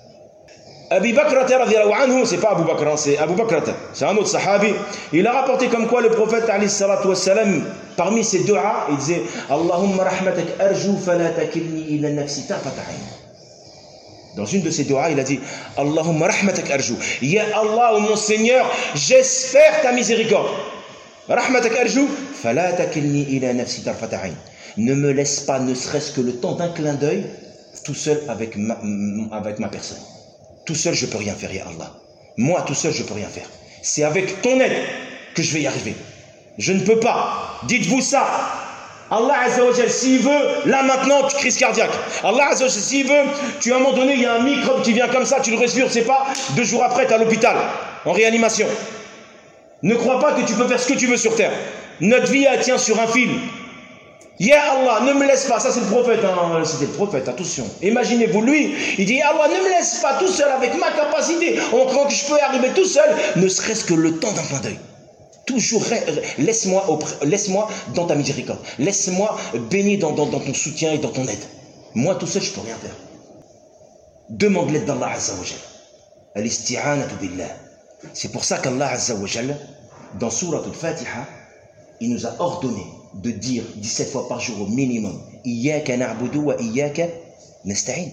Abu Bakr, c'est pas Abu Bakr, c'est Abu Bakr, c'est un autre sahabi. Il a rapporté comme quoi le prophète alayhi salatu wassalam, parmi ses du'a, il disait Allahumma rahmatak arju fala takilni ila nafsi tarfata ayn. Dans une de ses du'a, il a dit Allahumma rahmatak arju. Ya Allah, oh mon Seigneur, j'espère ta miséricorde. Rahmatak arju fala takilni ila nafsi tarfata ayn. Ne me laisse pas, ne serait-ce que le temps d'un clin d'œil, tout seul avec ma, avec ma personne. Tout seul, je ne peux rien faire, ya Allah. Moi, tout seul, je ne peux rien faire. C'est avec ton aide que je vais y arriver. Je ne peux pas. Dites-vous ça. Allah Azza wa Jalla, s'il veut, là maintenant, tu crise cardiaque. Allah Azza wa Jalla, s'il veut, tu à un moment donné, il y a un microbe qui vient comme ça, tu le respires, tu sais pas, deux jours après, tu es à l'hôpital, en réanimation. Ne crois pas que tu peux faire ce que tu veux sur terre. Notre vie, elle tient sur un fil. Ya Allah, ne me laisse pas, ça c'est le prophète, hein, c'était le prophète, attention. Imaginez-vous, lui, il dit Allah, ne me laisse pas tout seul avec ma capacité, en croyant que je peux arriver tout seul, ne serait-ce que le temps d'un clin d'œil. Toujours, laisse-moi laisse-moi dans ta miséricorde, laisse-moi baigner dans, dans, dans ton soutien et dans ton aide. Moi tout seul, je ne peux rien faire. Demande l'aide d'Allah Azza wa Jalla. Al-isti'anatu billah. C'est pour ça qu'Allah Azza wa Jalla, dans Surat al-Fatiha, il nous a ordonné de dire dix-sept fois par jour au minimum Iyyaka na'budu wa iyyaka nasta'in.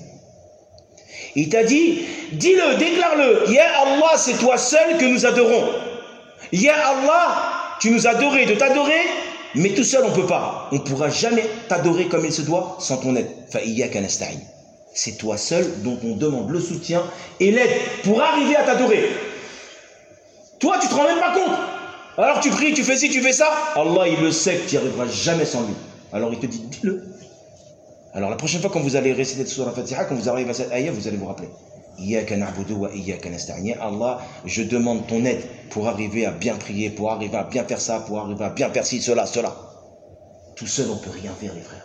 Il t'a dit, dis-le, déclare-le, Ya Allah, c'est toi seul que nous adorons. Ya Allah, tu nous as adorés de t'adorer, mais tout seul on ne peut pas. On ne pourra jamais t'adorer comme il se doit sans ton aide. Fa iyyaka nasta'in. C'est toi seul dont on demande le soutien et l'aide pour arriver à t'adorer. Toi, tu ne te rends même pas compte. Alors tu pries, tu fais ci, tu fais ça. Allah, il le sait que tu n'y arriveras jamais sans lui. Alors il te dit, dis-le. Alors la prochaine fois quand vous allez réciter le Surah Fatiha, quand vous arrivez à cette ayah, vous allez vous rappeler. Iyyaka na'budu wa iyyaka nasta'in. Allah, je demande ton aide pour arriver à bien prier, pour arriver à bien faire ça, pour arriver à bien faire ci, cela, cela. Tout seul, on ne peut rien faire, les frères.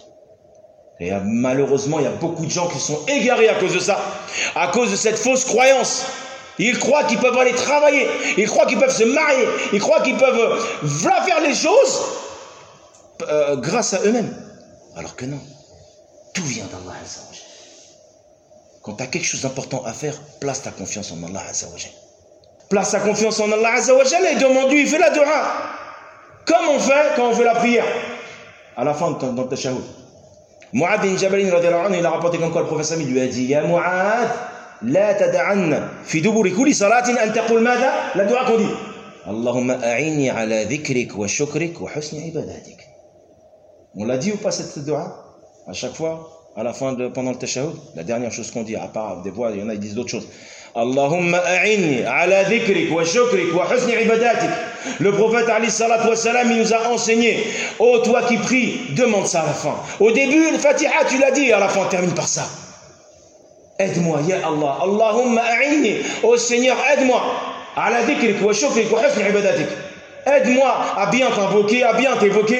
Et malheureusement, il y a beaucoup de gens qui sont égarés à cause de ça, à cause de cette fausse croyance. Ils croient qu'ils peuvent aller travailler, ils croient qu'ils peuvent se marier, ils croient qu'ils peuvent voilà, faire les choses euh, grâce à eux-mêmes. Alors que non, tout vient d'Allah Azza wa Jalla. Quand tu as quelque chose d'important à faire, place ta confiance en Allah Azza wa Jalla. Place ta confiance en Allah Azza wa Jalla et demande-lui, fais la dua. Comme on fait quand on fait la prière, à la fin de ton tashahhud. Mu'adh bin Jabal, il a rapporté comme quoi le prophète lui a dit, Ya Mu'adh, لا تدعن في دبر كل صلاة أن تقول ماذا؟ لا دعاء qu'on dit اللهم أعني على ذكرك وشكرك وحسن عبادتك. On l'a dit ou pas cette dua? À chaque fois, à la fin de pendant le tashahhud, la dernière chose qu'on dit, à part des voix, il y en a qui disent d'autres choses. اللهم أعني على ذكرك وشكرك وحسن عبادتك. Le prophète alayhi salatu wa salam, il nous a enseigné, oh toi qui pries, demande ça à la fin. Au début, le Fatiha, tu l'as dit, à la fin, termine par ça. Aide-moi, ya Allah. Allahumma a'inni. Oh Seigneur, aide-moi. Ala dhikrik wa shukrik wa husni ibadatik. Aide-moi à bien t'invoquer, à bien t'évoquer.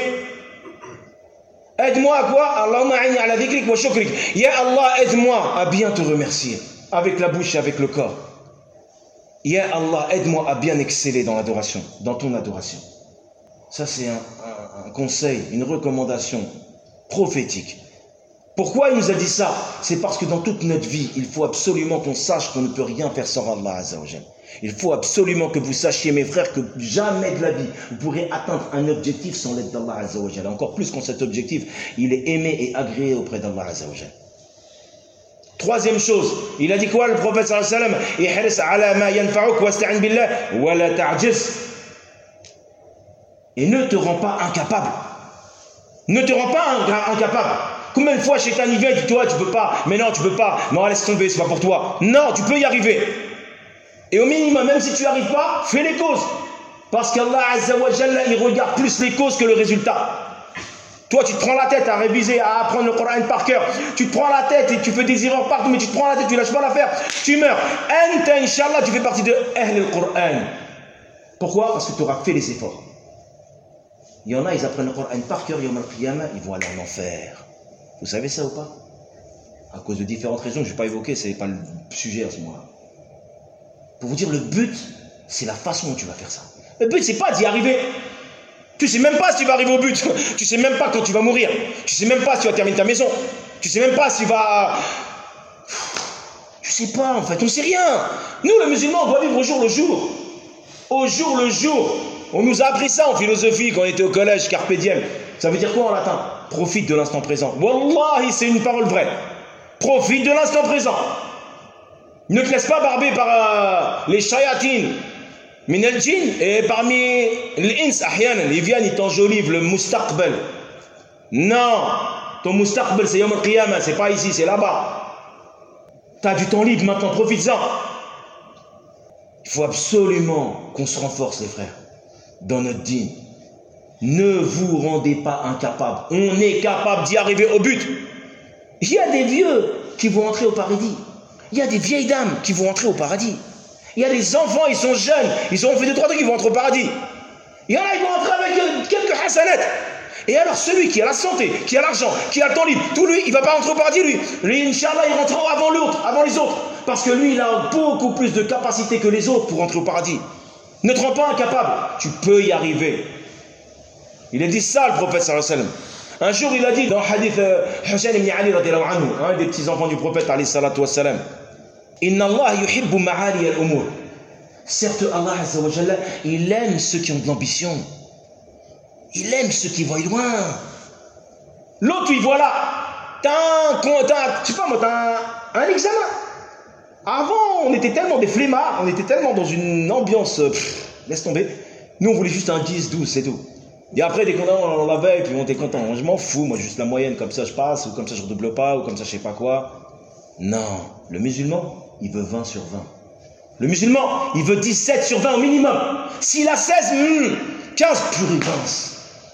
Aide-moi à quoi? Allahumma a'inni ala dhikrik wa shukrik. Ya Allah, aide-moi à bien te remercier. Avec la bouche et avec le corps. Ya Allah, aide-moi à bien exceller dans l'adoration, dans ton adoration. Ça, c'est un, un, un conseil, une recommandation prophétique. Pourquoi il nous a dit ça? C'est parce que dans toute notre vie, il faut absolument qu'on sache qu'on ne peut rien faire sans Allah Azza wa Jalla. Il faut absolument que vous sachiez, mes frères, que jamais de la vie vous pourrez atteindre un objectif sans l'aide d'Allah Azza wa Jalla. Encore plus quand cet objectif, il est aimé et agréé auprès d'Allah Azza wa Jalla. Troisième chose, il a dit quoi le prophète sallallahu alayhi wa sallam? Ihris ala ma yanfa'uk wasta'in billah wa la ta'jiz. Et ne te rends pas incapable. Ne te rends pas incapable. Combien de fois Shaitan y vient et dit toi tu peux pas, mais non tu peux pas, non laisse tomber, c'est pas pour toi. Non, tu peux y arriver. Et au minimum, même si tu n'y arrives pas, fais les causes. Parce qu'Allah Azza wa Jalla, il regarde plus les causes que le résultat. Toi, tu te prends la tête à réviser, à apprendre le Coran par cœur. Tu te prends la tête et tu fais des erreurs partout, mais tu te prends la tête, tu lâches pas l'affaire. Tu meurs. Anta, Inch'Allah, tu fais partie de Ahl al-Qur'an. Pourquoi? Parce que tu auras fait les efforts. Il y en a, ils apprennent le Coran par cœur, Yawm al-Qiyamah, ils vont aller en enfer. Vous savez ça ou pas? À cause de différentes raisons que je ne vais pas évoquer, ce n'est pas le sujet à ce moment-là. Pour vous dire, le but, c'est la façon dont tu vas faire ça. Le but, c'est pas d'y arriver. Tu sais même pas si tu vas arriver au but. Tu sais même pas quand tu vas mourir. Tu sais même pas si tu vas terminer ta maison. Tu sais même pas si tu vas... Tu sais pas, en fait. On sait rien. Nous, les musulmans, on doit vivre au jour le jour. Au jour le jour. On nous a appris ça en philosophie quand on était au collège, carpe diem. Ça veut dire quoi en latin? Profite de l'instant présent. Wallahi, c'est une parole vraie. Profite de l'instant présent. Ne te laisse pas barber par euh, les shayatin, min al-jinn, et parmi les ins, ahyanan, ils viennent, ils t'enjolivent le mustaqbal. Non, ton mustaqbal c'est Yawm al-Qiyamah, c'est pas ici, c'est là-bas. Tu as du temps libre maintenant, profite-en. Il faut absolument qu'on se renforce, les frères, dans notre dîne. Ne vous rendez pas incapable. On est capable d'y arriver au but. Il y a des vieux qui vont entrer au paradis. Il y a des vieilles dames qui vont entrer au paradis. Il y a des enfants, ils sont jeunes, ils ont fait deux, trois trucs, ils vont entrer au paradis. Il y en a, ils vont entrer avec quelques hasanat. Et alors, celui qui a la santé, qui a l'argent, qui a le temps libre, tout lui, il ne va pas entrer au paradis, lui. Lui, Inch'Allah, il rentrera avant l'autre, avant les autres. Parce que lui, il a beaucoup plus de capacité que les autres pour entrer au paradis. Ne te rends pas incapable. Tu peux y arriver. Il a dit ça, le prophète sallallahu alayhi wa sallam. Un jour, il a dit dans le hadith euh, Hussein ibn Ali radiallahu anhu, un des petits enfants du prophète alayhi salatu wa salam, Inna Allah yuhibbu ma'ali al-umur. Certes, Allah Azza wa Jalla, il aime ceux qui ont de l'ambition. Il aime ceux qui voient loin. L'autre, il voit là. T'as un, t'as, tu sais pas moi, t'as un, un examen. Avant, on était tellement des flemmards, on était tellement dans une ambiance, pff, laisse tomber. Nous, on voulait juste un dix, douze, c'est tout. Et après, dès qu'on on l'avait, et puis on était content. Je m'en fous, moi, juste la moyenne, comme ça je passe, ou comme ça je redouble pas, ou comme ça je sais pas quoi. Non, le musulman, il veut vingt sur vingt. Le musulman, il veut dix-sept sur vingt au minimum. S'il a seize, hmm, quinze, purée, vingt.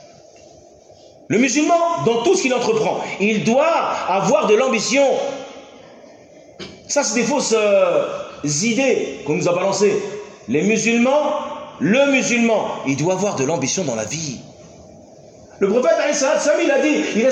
Le musulman, dans tout ce qu'il entreprend, il doit avoir de l'ambition. Ça, c'est des fausses euh, idées qu'on nous a balancées. Les musulmans, le musulman, il doit avoir de l'ambition dans la vie. Le prophète, il a dit, il a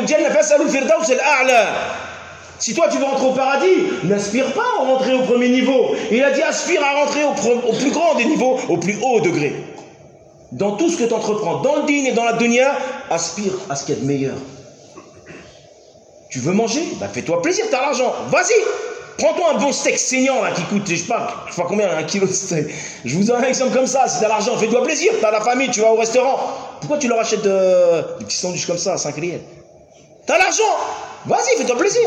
si toi tu veux rentrer au paradis, n'aspire pas à rentrer au premier niveau. Il a dit, aspire à rentrer au, au plus grand des niveaux, au plus haut degré. Dans tout ce que tu entreprends, dans le dîn et dans la dunya, aspire à ce qu'il y a de meilleur. Tu veux manger? Bah fais-toi plaisir, tu as l'argent, vas-y. Prends-toi un bon steak saignant là qui coûte, je sais pas, je sais pas combien, un kilo de steak. Je vous donne un exemple comme ça, si tu as l'argent, fais-toi plaisir, tu as la famille, tu vas au restaurant. Pourquoi tu leur achètes de, des petits sandwichs comme ça à cinq riels? Tu as l'argent, vas-y, fais-toi plaisir.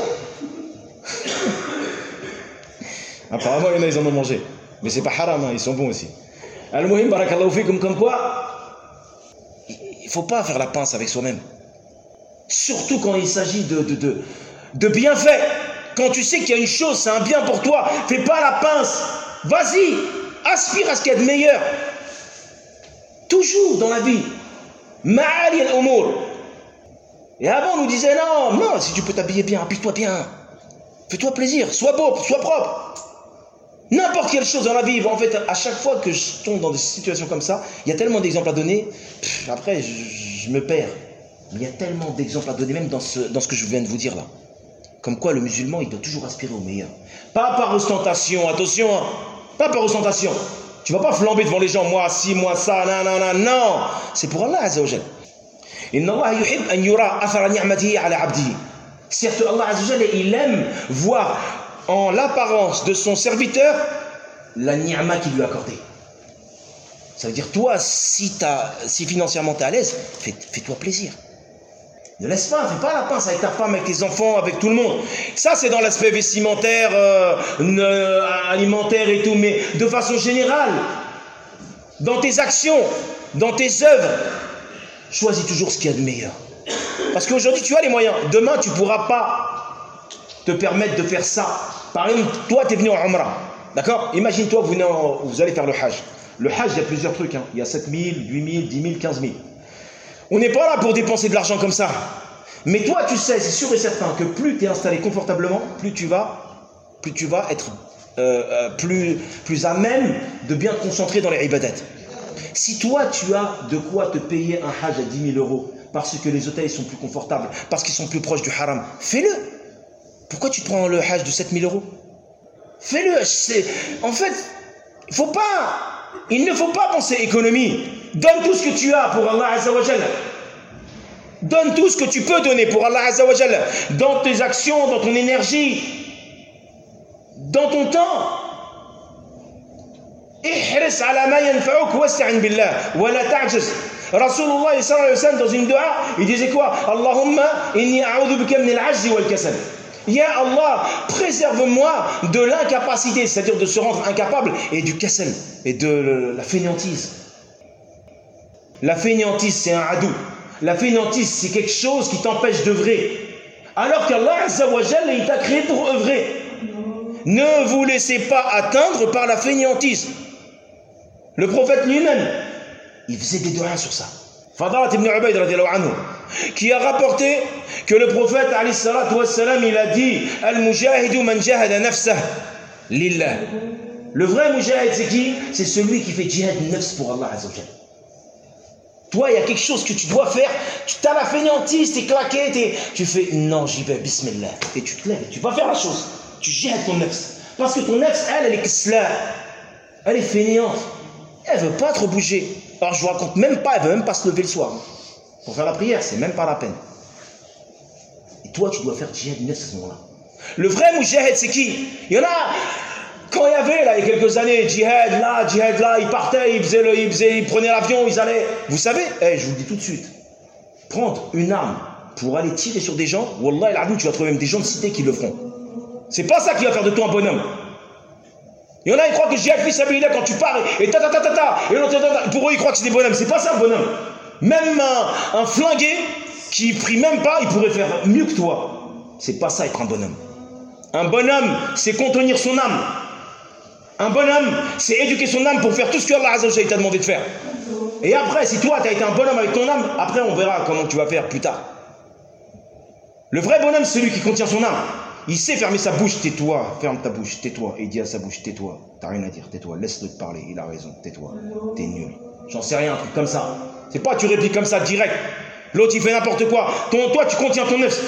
Apparemment, il y en a, ils en ont mangé. Mais c'est pas haram, hein, ils sont bons aussi. Al-Muhim, barakallahu fikum, comme quoi, il ne faut pas faire la pince avec soi-même. Surtout quand il s'agit de, de, de, de bienfaits. Quand tu sais qu'il y a une chose, c'est un bien pour toi, fais pas la pince. Vas-y, aspire à ce qu'il y a de meilleur. Toujours dans la vie. Ma'ali al-umur. Et avant, on nous disait, non, non, si tu peux t'habiller bien, habille-toi bien. Fais-toi plaisir, sois beau, sois propre. N'importe quelle chose dans la vie, en fait, à chaque fois que je tombe dans des situations comme ça, il y a tellement d'exemples à donner, pff, après, je, je me perds. Mais il y a tellement d'exemples à donner, même dans ce, dans ce que je viens de vous dire là. Comme quoi, le musulman, il doit toujours aspirer au meilleur. Pas par ostentation, attention, hein, pas par ostentation. Tu ne vas pas flamber devant les gens, moi, ci, moi, ça, non, non, non, non. C'est pour Allah, Azza wa Jal. Inna Allah yuhib an yura athara ni'matihi ala abdihi. Certes, Allah Azza wa Jal, il aime voir en l'apparence de son serviteur la ni'ma qu'il lui a accordée. Ça veut dire, toi, si, si financièrement tu es à l'aise, fais, fais-toi plaisir. Ne laisse pas, fais pas la pince avec ta femme, avec tes enfants, avec tout le monde. Ça, c'est dans l'aspect vestimentaire, euh, euh, alimentaire et tout, mais de façon générale, dans tes actions, dans tes œuvres, choisis toujours ce qu'il y a de meilleur. Parce qu'aujourd'hui, tu as les moyens. Demain, tu ne pourras pas te permettre de faire ça. Par exemple, toi, tu es venu en Umrah. D'accord? Imagine-toi, vous, vous allez faire le Hajj. Le Hajj, il y a plusieurs trucs. Hein. Il y a sept mille, huit mille, dix mille, quinze mille. On n'est pas là pour dépenser de l'argent comme ça. Mais toi, tu sais, c'est sûr et certain que plus tu es installé confortablement, plus tu vas, plus tu vas être euh, euh, plus, plus à même de bien te concentrer dans les ibadat. Si toi, tu as de quoi te payer un Hajj à dix mille euros, parce que les hôtels sont plus confortables, parce qu'ils sont plus proches du haram, fais-le. Pourquoi tu prends le Hajj de sept mille euros? Fais-le. C'est... En fait, il faut pas, il ne faut pas penser économie. Donne tout ce que tu as pour Allah Azza wa Jalla. Donne tout ce que tu peux donner pour Allah Azza wa Jalla. Dans tes actions, dans ton énergie, dans ton temps. Ihris ala ma yanfa'uk wasta'in billah wa la ta'jaz. Rasulullah sallallahu alayhi wa sallam dans une dua, il disait quoi? Allahumma inni a'udhu bika min al-'ajzi wal kasal. Ya Allah, préserve-moi de l'incapacité, c'est-à-dire de se rendre incapable, et du kasal, et de la fainéantise. La fainéantise, c'est un adou. La fainéantise, c'est quelque chose qui t'empêche d'œuvrer. Alors qu'Allah Azza wa Jalla, il t'a créé pour œuvrer. Ne vous laissez pas atteindre par la fainéantise. Le prophète lui-même, il faisait des du'as sur ça. Fadalat ibn Ubayd radiyallahu anhu, qui a rapporté que le prophète alayhi salatu wassalam, il a dit Al-mujahidu man jahada nafsah lillah. Le vrai mujahid, c'est qui? C'est celui qui fait jihad nafs pour Allah Azza wa Jalla. Toi, il y a quelque chose que tu dois faire, tu as la fainéantise, tu es claqué, t'es, tu fais non, j'y vais, bismillah. Et tu te lèves, tu vas faire la chose. Tu jihad ton nafs. Parce que ton nafs, elle, elle est kisla. Elle est fainéante. Elle ne veut pas trop bouger. Alors je vous raconte même pas, elle ne veut même pas se lever le soir. Pour faire la prière, c'est même pas la peine. Et toi, tu dois faire jihad nafs à ce moment-là. Le vrai mujahid, c'est qui? Il y en a. Quand il y avait, là, il y a quelques années, djihad là, djihad là, ils partaient, ils, faisaient le, ils, faisaient, ils prenaient l'avion, ils allaient. Vous savez, hey, je vous le dis tout de suite, prendre une arme pour aller tirer sur des gens, wallah, il a tu vas trouver même des gens de cité qui le feront. C'est pas ça qui va faire de toi un bonhomme. Il y en a, ils croient que djihad fils sabilillah quand tu pars et ta ta ta ta ta, et ta, ta, ta, pour eux, ils croient que c'est des bonhommes. C'est pas ça un bonhomme. Même un, un flingué qui prie même pas, il pourrait faire mieux que toi. C'est pas ça être un bonhomme. Un bonhomme, c'est contenir son âme. Un bonhomme, c'est éduquer son âme pour faire tout ce que Allah Azza wa Jalla t'a demandé de faire. Et après, si toi, tu as été un bonhomme avec ton âme, après, on verra comment tu vas faire plus tard. Le vrai bonhomme, c'est celui qui contient son âme. Il sait fermer sa bouche, tais-toi, ferme ta bouche, tais-toi. Et il dit à sa bouche, tais-toi, t'as rien à dire, tais-toi, laisse-le te parler, il a raison, tais-toi, t'es nul. J'en sais rien, un truc comme ça. C'est pas tu répliques comme ça direct. L'autre, il fait n'importe quoi. Ton, toi, tu contiens ton nefs.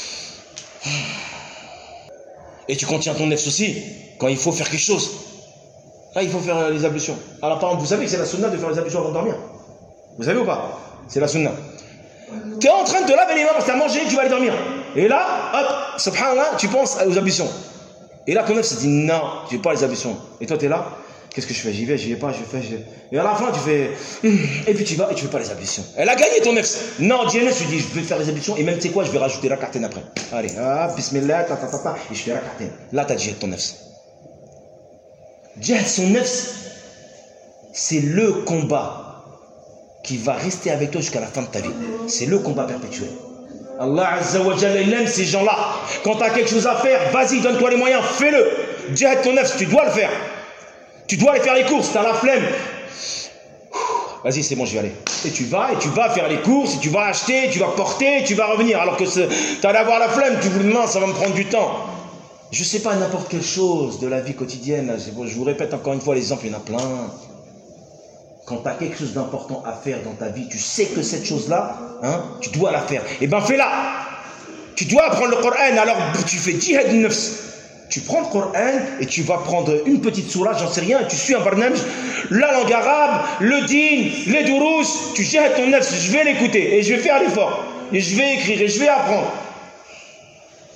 Et tu contiens ton nefs aussi quand il faut faire quelque chose. Là, il faut faire les ablutions. Alors, par exemple, vous savez que c'est la sunna de faire les ablutions avant de dormir. Vous savez ou pas? C'est la sunna. Tu es en train de te laver les mains parce que tu as mangé, tu vas aller dormir. Et là, hop, subhanallah, tu penses aux ablutions. Et là, ton nefs se dit non, tu ne veux pas les ablutions. Et toi, tu es là, qu'est-ce que je fais? J'y vais, j'y vais pas, je fais, je... Et à la fin, tu fais. Et puis tu vas et tu ne fais pas les ablutions. Elle a gagné ton nefs. Non, D N S, tu dis, je vais faire les ablutions. Et même, tu sais quoi, je vais rajouter la cartaine après. Allez, ah, bismillah, ta ta ta ta, et je fais la cartaine. Là, tu as dit ton nefs. Djihad son nefs, c'est le combat qui va rester avec toi jusqu'à la fin de ta vie. C'est le combat perpétuel. Allah Azza wa Jalla, il aime ces gens-là. Quand tu as quelque chose à faire, vas-y, donne-toi les moyens, fais-le. Djihad ton nefs, tu dois le faire. Tu dois aller faire les courses, tu as la flemme. Vas-y, c'est bon, je vais aller. Et tu vas, et tu vas faire les courses, et tu vas acheter, tu vas porter, tu vas revenir. Alors que tu allais avoir la flemme, tu vous demandes, ça va me prendre du temps. Je ne sais pas, n'importe quelle chose de la vie quotidienne, je vous répète encore une fois, les exemples, il y en a plein. Quand tu as quelque chose d'important à faire dans ta vie, tu sais que cette chose-là, hein, tu dois la faire. Eh bien, fais-la. Tu dois apprendre le Coran, alors tu fais djihad nafs. Tu prends le Coran et tu vas prendre une petite sourate, j'en sais rien, et tu suis un barnamj, la langue arabe, le din, les durous, tu jihad ton nafs, je vais l'écouter et je vais faire l'effort. Et je vais écrire et je vais apprendre.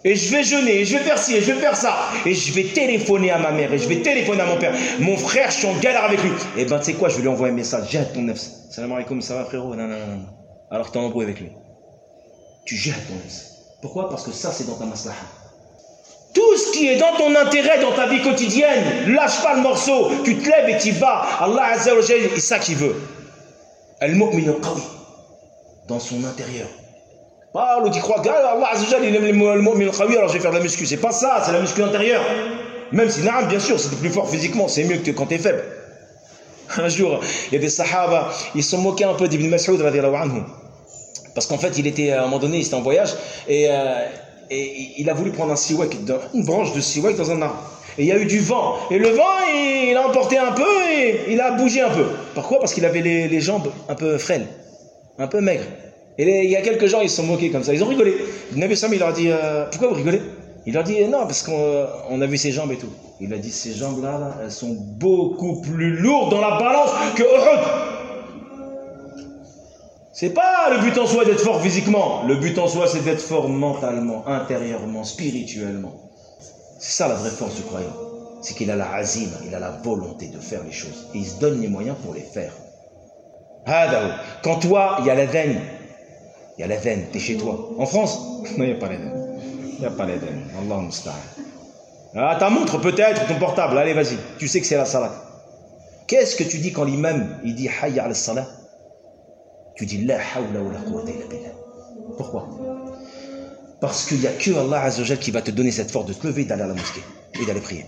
Et je vais jeûner, et je vais faire ci, et je vais faire ça. Et je vais téléphoner à ma mère, et je vais téléphoner à mon père. Mon frère, je suis en galère avec lui. Et ben, tu sais quoi, je vais lui envoyer un message. Jette ton nefs. Salam alaikum, ça va frérot? Non, non, non. Alors tu es en embrouille avec lui. Tu jettes ton nefs. Pourquoi? Parce que ça, c'est dans ta maslaha. Tout ce qui est dans ton intérêt, dans ta vie quotidienne, lâche pas le morceau. Tu te lèves et tu vas. Allah Azza wa Jalla, c'est ça qu'il veut. Al-mu'min al-qawi. Dans son intérieur. Pas l'autre qui croit que Allah Azza wa Jalla, il aime le mu'min al-qawi, alors je vais faire de la muscu. C'est pas ça, c'est la muscu intérieure. Même si, non, bien sûr, c'est plus fort physiquement, c'est mieux que quand tu es faible. Un jour, il y a des sahaba, ils se sont moqués un peu d'Ibn Mas'ud radiyallahu anhu. Parce qu'en fait, il était, à un moment donné, il était en voyage, et, euh, et il a voulu prendre un siwak, une branche de siwak dans un arbre. Et il y a eu du vent. Et le vent, il, il a emporté un peu, et il a bougé un peu. Pourquoi? Parce qu'il avait les, les jambes un peu frêles, un peu maigres. Et les, il y a quelques gens, ils se sont moqués comme ça. Ils ont rigolé. Le Nabi Sam, il leur a dit, euh, pourquoi vous rigolez? Il leur dit, non, parce qu'on on a vu ses jambes et tout. Il a dit, ces jambes-là, là, elles sont beaucoup plus lourdes dans la balance que Uhud. C'est pas le but en soi d'être fort physiquement. Le but en soi, c'est d'être fort mentalement, intérieurement, spirituellement. C'est ça la vraie force du croyant. C'est qu'il a la azim, il a la volonté de faire les choses. Et il se donne les moyens pour les faire. Quand toi, il y a la veine, il y a la veine, t'es chez toi. En France, non, il n'y a pas la veine. Il n'y a pas la veine. Allah musta'an. Ah, ta montre peut-être, ton portable, allez vas-y. Tu sais que c'est la salat. Qu'est-ce que tu dis quand l'imam, il dit hayya ala salat? Tu dis la hawla wa la quwwata illa billah. Pourquoi? Parce qu'il n'y a que Allah Azza wa Jal qui va te donner cette force de te lever, d'aller à la mosquée et d'aller prier.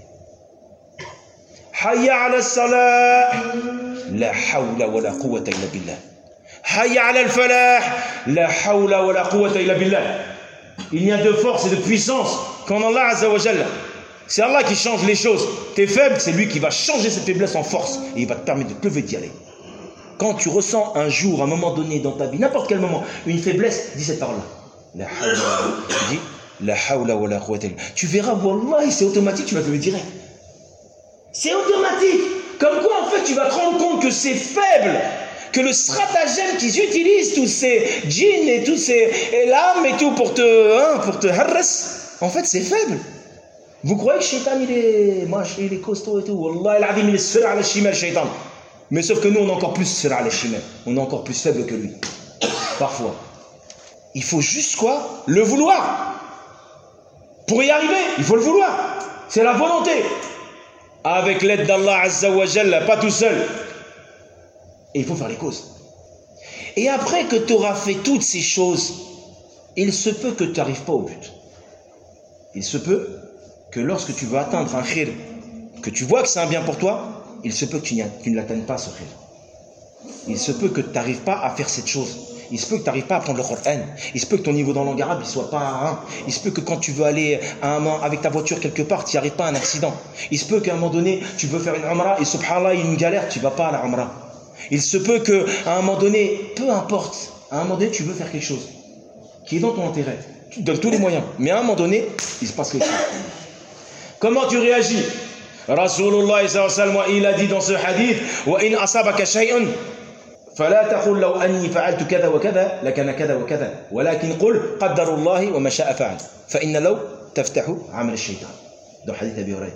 Hayya ala salat, la hawla wa la quwwata illa billah. Hayya ala al-falah, la hawla wa la quwwata illa billah. Il n'y a de force et de puissance qu'en Allah Azza wa Jal. C'est Allah qui change les choses. T'es faible, c'est lui qui va changer cette faiblesse en force et il va te permettre de te lever, d'y aller. Quand tu ressens un jour, un moment donné dans ta vie, n'importe quel moment, une faiblesse, dis cette parole-là. La hawla, tu dis, la hawla wa la quwwata illa billah. Tu verras, wallahi, c'est automatique, tu vas te lever direct. C'est automatique. Comme quoi, en fait, tu vas te rendre compte que c'est faible, que le stratagème qu'ils utilisent, tous ces djinns et tous ces et lames et tout pour te, hein, pour te harras, en fait, c'est faible. Vous croyez que Shaitan, il est, mâché, il est costaud et tout. Wallah, il a il est sfir ala shimal, Shaitan. Mais sauf que nous, on est encore plus sfir ala shimal. On est encore plus faible que lui. Parfois. Il faut juste quoi? Le vouloir. Pour y arriver, il faut le vouloir. C'est la volonté. Avec l'aide d'Allah Azza wa Jalla, pas tout seul. Et il faut faire les causes. Et après que tu auras fait toutes ces choses, il se peut que tu n'arrives pas au but. Il se peut que lorsque tu veux atteindre un khir, que tu vois que c'est un bien pour toi, il se peut que tu, tu ne l'atteignes pas ce khir. Il se peut que tu n'arrives pas à faire cette chose. Il se peut que tu n'arrives pas à prendre le Coran. Il se peut que ton niveau dans la langue arabe ne soit pas un. Il se peut que quand tu veux aller à un moment avec ta voiture quelque part, tu n'y arrives pas à un accident. Il se peut qu'à un moment donné, tu veux faire une umrah et subhanallah, il y a une galère, tu ne vas pas à la umrah. Il se peut qu'à un moment donné, peu importe, à un moment donné, tu veux faire quelque chose qui est dans ton intérêt. Tu te donnes tous les moyens. Mais à un moment donné, il se passe quelque chose. Comment tu réagis? Rasulullah sallallahu alayhi wa sallam, il a dit dans ce hadith, wa in asabaka shay'un فلا تقل لو أني فعلت كذا وكذا لكان كذا وكذا ولكن قل قدر الله وما شاء فعل فإن لو تفتح عمل الشيطان. Dans le hadith Abi Hurayrah.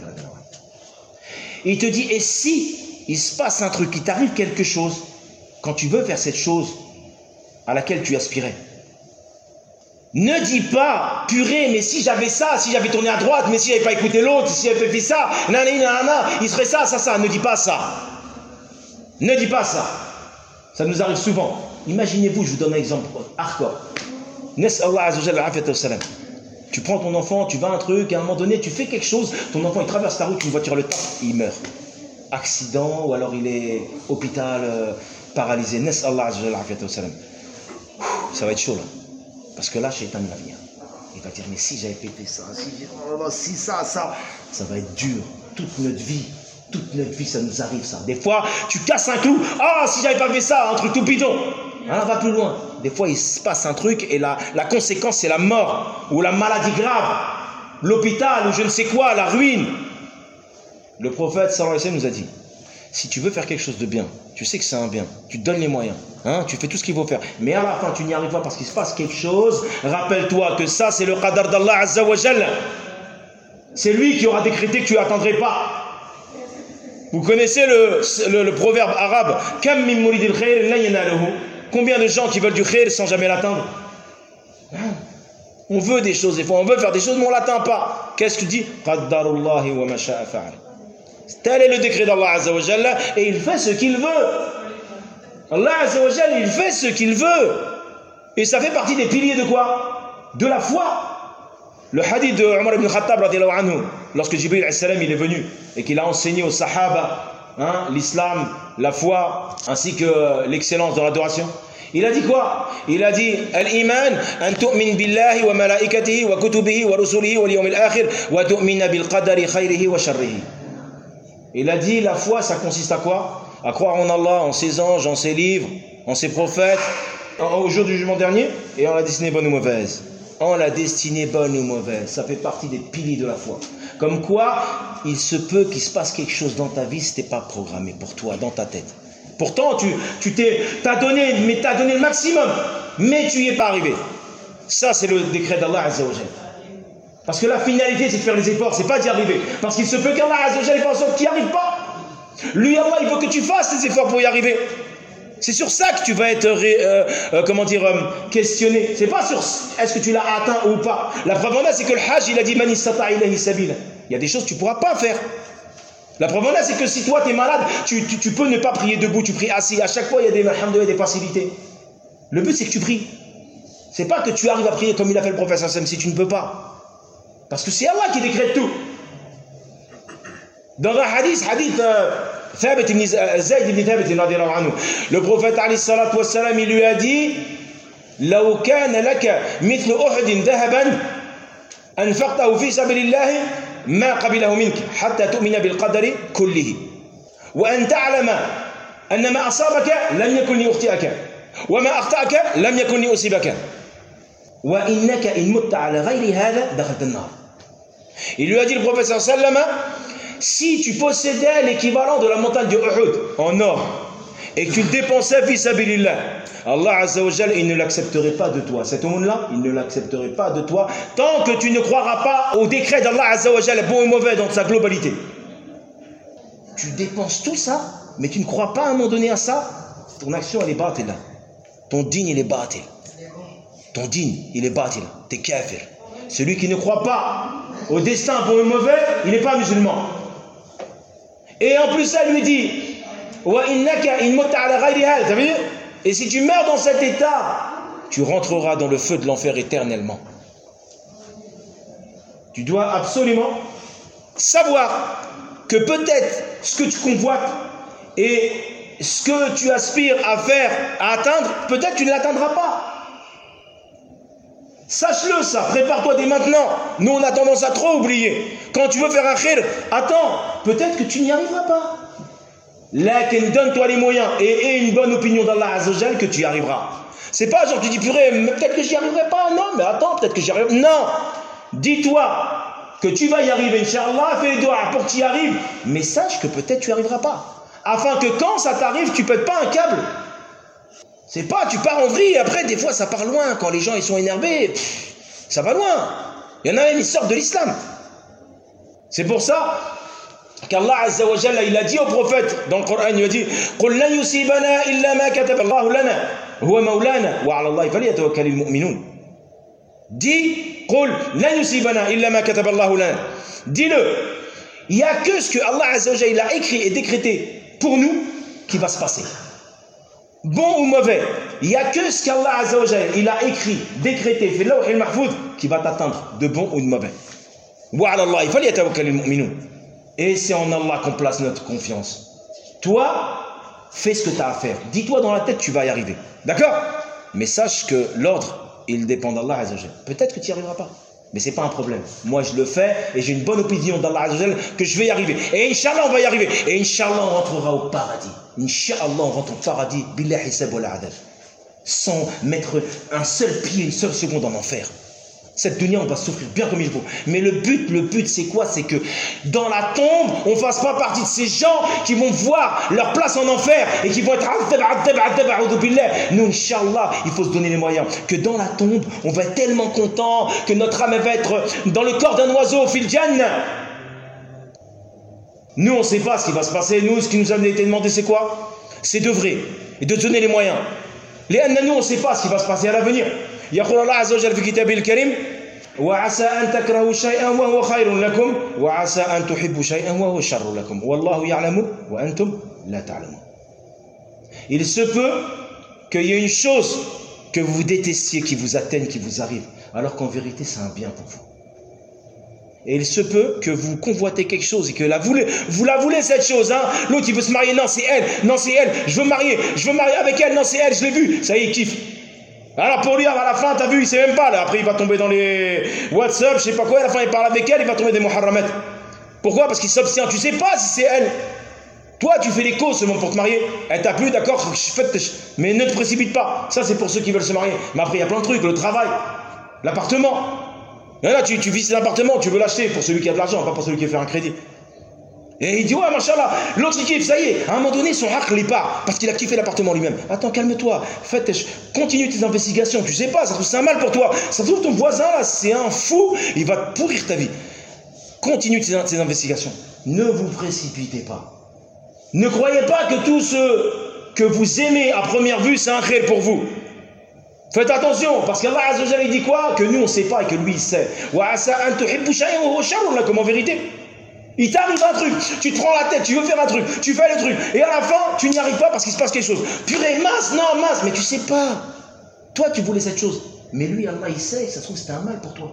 Il te dit, et si il se passe un truc, il t'arrive quelque chose, quand tu veux faire cette chose à laquelle tu aspirais, ne dis pas, purée, mais si j'avais ça, si j'avais tourné à droite, mais si j'avais pas écouté l'autre, si j'avais fait ça, nanana, nanana, il serait ça, ça, ça. Ne dis pas ça. Ne dis pas ça. Ça nous arrive souvent. Imaginez-vous, je vous donne un exemple hardcore. Nes'Allah Azza wa Jalla al-afiyata wa salam. Tu prends ton enfant, tu vas à un truc, à un moment donné, tu fais quelque chose, ton enfant il traverse la route, une voiture le tape, il meurt. Accident, ou alors il est hôpital, euh, paralysé. Nes'Allah Azza wa Jalla al-afiyata wa salam. Ça va être chaud là. Parce que là, Shaitan il va venir. Il va dire, mais si j'avais fait ça, si, oh, si ça, ça, ça va être dur. Toute notre vie. Toute notre vie, ça nous arrive, ça. Des fois, tu casses un clou. Ah, si j'avais pas fait ça, un truc tout bidon. Alors, va plus loin. Des fois, il se passe un truc et la, la conséquence, c'est la mort ou la maladie grave, l'hôpital ou je ne sais quoi, la ruine. Le prophète, sallallahu alayhi wa sallam, nous a dit Si tu veux faire quelque chose de bien, tu sais que c'est un bien, tu te donnes les moyens, hein, tu fais tout ce qu'il faut faire, mais à la fin tu n'y arrives pas parce qu'il se passe quelque chose, rappelle-toi que ça c'est le qadar d'Allah Azza wa Jalla. C'est lui qui aura décrété que tu n'atteindrais pas. Vous connaissez le, le, le proverbe arabe, Kam min muridil khair la yanaluhu. Combien de gens qui veulent du khair sans jamais l'atteindre? On veut des choses des fois, on veut faire des choses mais on ne l'atteint pas. Qu'est-ce que tu dis? Qaddarullahi wa ma sha'a fa'al. Tel est le décret d'Allah Azza wa Jalla et il fait ce qu'il veut. Allah Azza wa Jalla, il fait ce qu'il veut. Et ça fait partie des piliers de quoi? De la foi. Le hadith de Omar ibn Khattab radiyallahu anhu, lorsque Jibril alayhi salam il est venu et qu'il a enseigné aux sahaba hein, l'islam, la foi ainsi que l'excellence dans l'adoration, il a dit quoi? Il a dit Al-Iman an tu'min billahi wa malaikatihi wa kutubihi wa rusulihi wa al-yawmil akhir wa tu'mina bil qadari khayrihi wa sharrihi. Il a dit la foi ça consiste à quoi? À croire en Allah, en ses anges, en ses livres, en ses prophètes, au jour du jugement dernier et en la destinée bonne ou mauvaise. En la destinée bonne ou mauvaise, ça fait partie des piliers de la foi. Comme quoi, il se peut qu'il se passe quelque chose dans ta vie, ce n'était pas programmé pour toi, dans ta tête. Pourtant, tu, tu t'es, t'as donné, mais t'as donné le maximum, mais tu n'y es pas arrivé. Ça, c'est le décret d'Allah Azza wa Jalla. Parce que la finalité, c'est de faire les efforts, c'est pas d'y arriver. Parce qu'il se peut qu'Allah Azza wa Jalla fasse en sorte qu'il n'y arrive pas. Lui, Allah, il veut que tu fasses les efforts pour y arriver. C'est sur ça que tu vas être, euh, euh, comment dire, euh, questionné. C'est pas sur est-ce que tu l'as atteint ou pas. La preuve en est, c'est que le Hajj, il a dit Man istata ilayhi sabila. Il y a des choses que tu ne pourras pas faire. La preuve en est, c'est que si toi tu es malade, tu, tu, tu peux ne pas prier debout, tu pries assis. À chaque fois, il y a des, alhamdoulilah, des facilités. Le but, c'est que tu pries. C'est pas que tu arrives à prier comme il a fait le prophète sallallahu alayhi wa sallam, si tu ne peux pas. Parce que c'est Allah qui décrète tout. Dans un hadith, hadith. Euh, Thabit ibn Zayd ibn Thabit radiyallahu anhu, le prophète alayhi salatu wa salam, il lui a dit law kana laka mithlu uhud dhahaban anfaqtahu fi sabilillah ma qabilahu mink hatta tu'mina bil qadari kullihi wa an ta'lama anna ma asabaka lam yakun li yukhti'aka wa ma akhta'aka lam yakun li yusibaka wa innaka in mutta ala ghayri hadha dakhalta an-nar. Il lui a dit le prophète sallallahu alayhi wa sallam, si tu possédais l'équivalent de la montagne de Uhud en or et que tu le dépensais fi sabilillah, Allah Azza wa Jalla, il ne l'accepterait pas de toi. Cet homme-là, il ne l'accepterait pas de toi tant que tu ne croiras pas au décret d'Allah Azza wa Jalla, bon ou mauvais dans sa globalité. Tu dépenses tout ça, mais tu ne crois pas à un moment donné à ça, ton action elle est batil là. Ton digne il est batil. Ton digne il est batil. T'es kafir. Celui qui ne croit pas au destin bon ou mauvais, il n'est pas musulman. Et en plus, ça lui dit et si tu meurs dans cet état, tu rentreras dans le feu de l'enfer éternellement. Tu dois absolument savoir que peut-être ce que tu convoites et ce que tu aspires à faire, à atteindre, peut-être tu ne l'atteindras pas. Sache-le ça, prépare-toi dès maintenant. Nous on a tendance à trop oublier. Quand tu veux faire un khir, attends, peut-être que tu n'y arriveras pas. Lakin donne-toi les moyens et aie une bonne opinion d'Allah Azza wa Jalla que tu y arriveras. C'est pas genre tu dis purée, peut-être que j'y arriverai pas. Non, mais attends, peut-être que j'y arriverai. Non, dis-toi que tu vas y arriver, Inch'Allah, fais les doigts pour que tu y arrives. Mais sache que peut-être tu n'y arriveras pas. Afin que quand ça t'arrive, tu pètes pas un câble. C'est pas, tu pars en vrille et après, des fois, ça part loin. Quand les gens ils sont énervés, pff, ça va loin. Il y en a même, ils sortent de l'islam. C'est pour ça qu'Allah Azza wa Jalla, il a dit au prophète dans le Coran, il a dit قُلْ لَنْ يُصِيبَنَا إِلَّا مَا كَتَبَ اللَّهُ لَنَا هُوَ مَوْلَانَا وَعَلَى اللَّهِ فَلْيَتَوَكَّلِ الْمُؤْمِنُونَ. Dis, قُلْ لَنْ يُصِيبَنَا إِلَّا مَا كَتَبَ اللَّهُ لَنَا. Dis-le, il n'y a que ce que Allah Azza wa Jalla a écrit et décrété pour nous qui va se passer. Bon ou mauvais, il n'y a que ce qu'Allah Azza wa Jalla il a écrit, décrété, fait lawh al-mahfouz qui va t'atteindre de bon ou de mauvais. وَعَلَى اللَّهِ فَلْيَتَوَكَّلِ الْمُؤْمِنُونَ. Et c'est en Allah qu'on place notre confiance. Toi, fais ce que tu as à faire. Dis-toi dans la tête, tu vas y arriver. D'accord? Mais sache que l'ordre, il dépend d'Allah Azza wa Jalla. Peut-être que tu n'y arriveras pas. Mais ce n'est pas un problème. Moi, je le fais et j'ai une bonne opinion d'Allah Azza wa Jalla que je vais y arriver. Et Inch'Allah, on va y arriver. Et Inch'Allah, on rentrera au paradis. Inch'Allah, on rentre au paradis. Billah hisab wal adab. Sans mettre un seul pied, une seule seconde en enfer. Cette dunya, on va souffrir bien comme il faut. Mais le but, le but, c'est quoi? C'est que dans la tombe, on ne fasse pas partie de ces gens qui vont voir leur place en enfer et qui vont être nous, Inch'Allah, il faut se donner les moyens. Que dans la tombe, on va être tellement content que notre âme va être dans le corps d'un oiseau, fil jannah. Nous, on ne sait pas ce qui va se passer. Nous, ce qui nous a été demandé, c'est quoi? C'est d'œuvrer et de donner les moyens. Les nous, on ne sait pas ce qui va se passer à l'avenir. يقول الله عز وجل في كتابه الكريم وعسى أن تكرهوا شيئا وهو خير لكم وعسى أن تحبوا شيئا وهو شر لكم والله يعلم وأنتم لا تعلمون. Il se peut qu'il y ait une chose que vous détestiez, qui vous atteigne, qui vous arrive, alors qu'en vérité c'est un bien pour vous. Et il se peut que vous convoitez quelque chose et que la voulez, vous la voulez cette chose, hein. L'autre il veut se marier, non c'est elle, non c'est elle, je veux marier, je veux marier avec elle, non c'est elle, je l'ai vu, ça y est, il kiffe. Alors pour lui, à la fin, t'as vu, il sait même pas, là. Après il va tomber dans les WhatsApp, je sais pas quoi, à la fin il parle avec elle, il va tomber des muharramat. Pourquoi? Parce qu'il s'abstient, tu sais pas si c'est elle. Toi tu fais les causes seulement pour te marier, elle t'a plu, d'accord, mais ne te précipite pas. Ça c'est pour ceux qui veulent se marier. Mais après il y a plein de trucs, le travail, l'appartement. Là tu, tu vis cet appartement, tu veux l'acheter pour celui qui a de l'argent, pas pour celui qui fait un crédit. Et il dit ouais machallah, l'autre il kiffe, ça y est, à un moment donné son haqq il part, parce qu'il a kiffé l'appartement lui-même. Attends, calme-toi, faites, continue tes investigations, tu sais pas, ça se trouve c'est un mal pour toi, ça se trouve ton voisin là c'est un fou, il va te pourrir ta vie. Continue tes, tes investigations, ne vous précipitez pas. Ne croyez pas que tout ce que vous aimez à première vue c'est un khayr pour vous. Faites attention, parce qu'Allah Azza wa Jalla il dit quoi? Que nous on sait pas et que lui il sait. Wa asa an tuhibbu shay'an wa huwa sharrun lakum, en vérité. Il t'arrive un truc, tu te prends la tête, tu veux faire un truc, tu fais le truc, et à la fin, tu n'y arrives pas parce qu'il se passe quelque chose. Purée, masse, non, masse, mais tu sais pas. Toi, tu voulais cette chose, mais lui, Allah, il sait, ça se trouve, c'était un mal pour toi.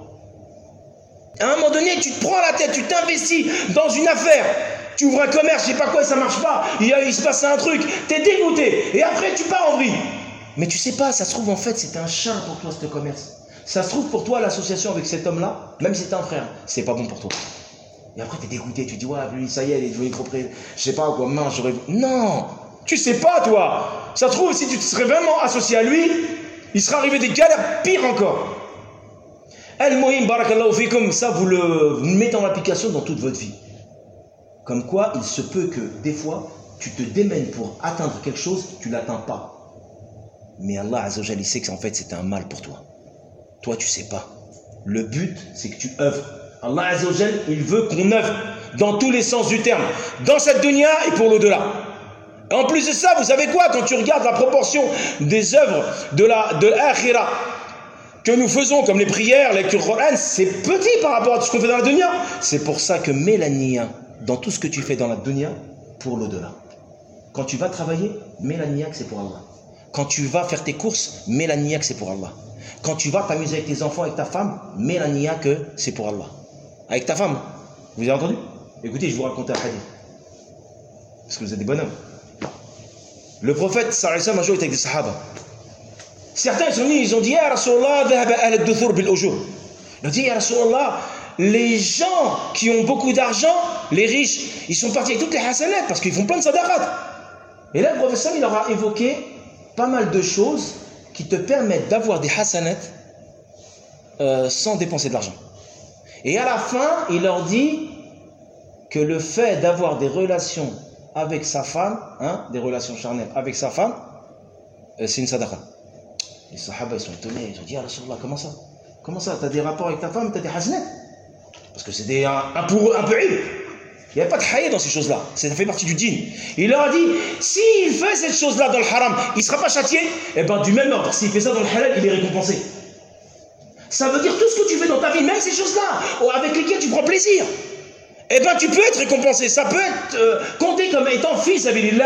À un moment donné, tu te prends la tête, tu t'investis dans une affaire, tu ouvres un commerce, je sais pas quoi, et ça marche pas, il, y a, il se passe un truc, t'es dégoûté, et après, tu pars en vrille. Mais tu sais pas, ça se trouve, en fait, c'était un charme pour toi, ce commerce. Ça se trouve, pour toi, l'association avec cet homme-là, même si c'était un frère, c'est pas bon pour toi. Et après, tu es dégoûté, tu dis, ouais, lui, ça y est, il est devenu propriétaire. Je sais pas quoi, mince, j'aurais. Non, tu sais pas, toi. Ça se trouve, si tu te serais vraiment associé à lui, il serait arrivé des galères pires encore. Al-Muhim, barakallahu fikum, ça, vous le, vous le mettez en application dans toute votre vie. Comme quoi, il se peut que, des fois, tu te démènes pour atteindre quelque chose, tu l'atteins pas. Mais Allah Azza wa Jalla, il sait que en fait, c'était un mal pour toi. Toi, tu sais pas. Le but, c'est que tu œuvres. Allah Azza wa Jal, il veut qu'on œuvre dans tous les sens du terme, dans cette dunya et pour l'au-delà. En plus de ça, vous savez quoi? Quand tu regardes la proportion des œuvres de la de l'akhira que nous faisons, comme les prières, les lectures Coran, c'est petit par rapport à tout ce qu'on fait dans la dunya. C'est pour ça que mets la niya dans tout ce que tu fais dans la dunya pour l'au-delà. Quand tu vas travailler, mets la niya que c'est pour Allah. Quand tu vas faire tes courses, mets la niya que c'est pour Allah. Quand tu vas t'amuser avec tes enfants, avec ta femme, mets la niya que c'est pour Allah. Avec ta femme, vous avez entendu? Écoutez, je vous raconte un hadith. Parce que vous êtes des bonhommes. Le prophète, sallallahu alayhi wa sallam, un jour, était avec des sahaba. Certains, ils sont venus, ils ont dit, Ya Rasulallah, dhahaba ahl ad-duthur bil ujur. Ils ont dit, Ya Rasulallah, les gens qui ont beaucoup d'argent, les riches, ils sont partis avec toutes les hasanat parce qu'ils font plein de sadaqat. Et là, le prophète, il leur a évoqué pas mal de choses qui te permettent d'avoir des hasanat euh, sans dépenser de l'argent. Et à la fin, il leur dit que le fait d'avoir des relations avec sa femme, hein, des relations charnelles avec sa femme, euh, c'est une sadaqa. Les sahaba, ils sont étonnés, ils ont dit, ah Rasulallah, comment ça? Comment ça? Tu as des rapports avec ta femme, tu as des hasanat? Parce que c'est des, un, un, pour, un peu il n'y a pas de haïa dans ces choses-là, ça fait partie du dîn. Il leur a dit, s'il fait cette chose-là dans le haram, il ne sera pas châtié? Eh bien, du même ordre, s'il fait ça dans le halal, il est récompensé. Ça veut dire tout ce que tu fais dans ta vie, même ces choses-là, avec lesquelles tu prends plaisir, eh bien tu peux être récompensé. Ça peut être euh, compté comme étant fils à Bilillah.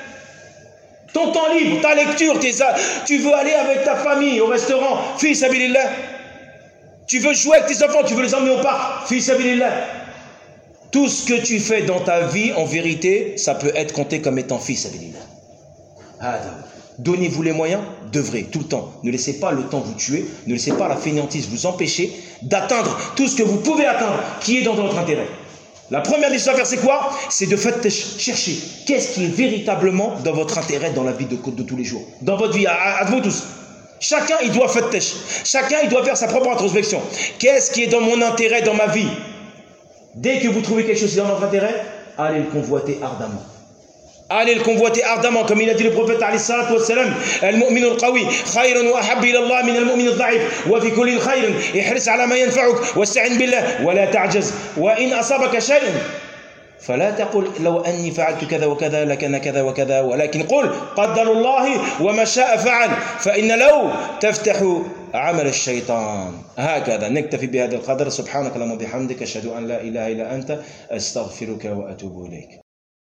Ton temps libre, ta lecture, tes, tu veux aller avec ta famille au restaurant, fils à Bilillah. Tu veux jouer avec tes enfants, tu veux les emmener au parc, fils à Bilillah. Tout ce que tu fais dans ta vie, en vérité, ça peut être compté comme étant fils à Bilillah. Donnez-vous les moyens d'œuvrer tout le temps. Ne laissez pas le temps vous tuer, ne laissez pas la fainéantise vous empêcher d'atteindre tout ce que vous pouvez atteindre qui est dans votre intérêt. La première des choses à faire, c'est quoi? C'est de chercher qu'est-ce qui est véritablement dans votre intérêt dans la vie de, de tous les jours, dans votre vie, à, à vous tous. Chacun, il doit fattesh. Chacun, il doit faire sa propre introspection. Qu'est-ce qui est dans mon intérêt dans ma vie? Dès que vous trouvez quelque chose qui est dans votre intérêt, allez le convoiter ardemment. Allez le convoiter ardemment, comme il a dit le prophète alayhi salatu wassalam, al-mu'min al-qawi khayrun wa ahabbu ila Allah min al-mu'min al-dha'if wa fi kulli khayrun ihris ala ma yanfa'uk wasta'in billah wa la ta'jaz wa in asabaka shay'un فلا تقل لو أني فعلت كذا وكذا لكان كذا وكذا ولكن قل قدر الله وما شاء فعل فإن لو تفتح عمل الشيطان. هكذا نكتفي بهذا القدر. سبحانك اللهم وبحمدك أشهد أن لا إله إلا أنت أستغفرك وأتوب إليك.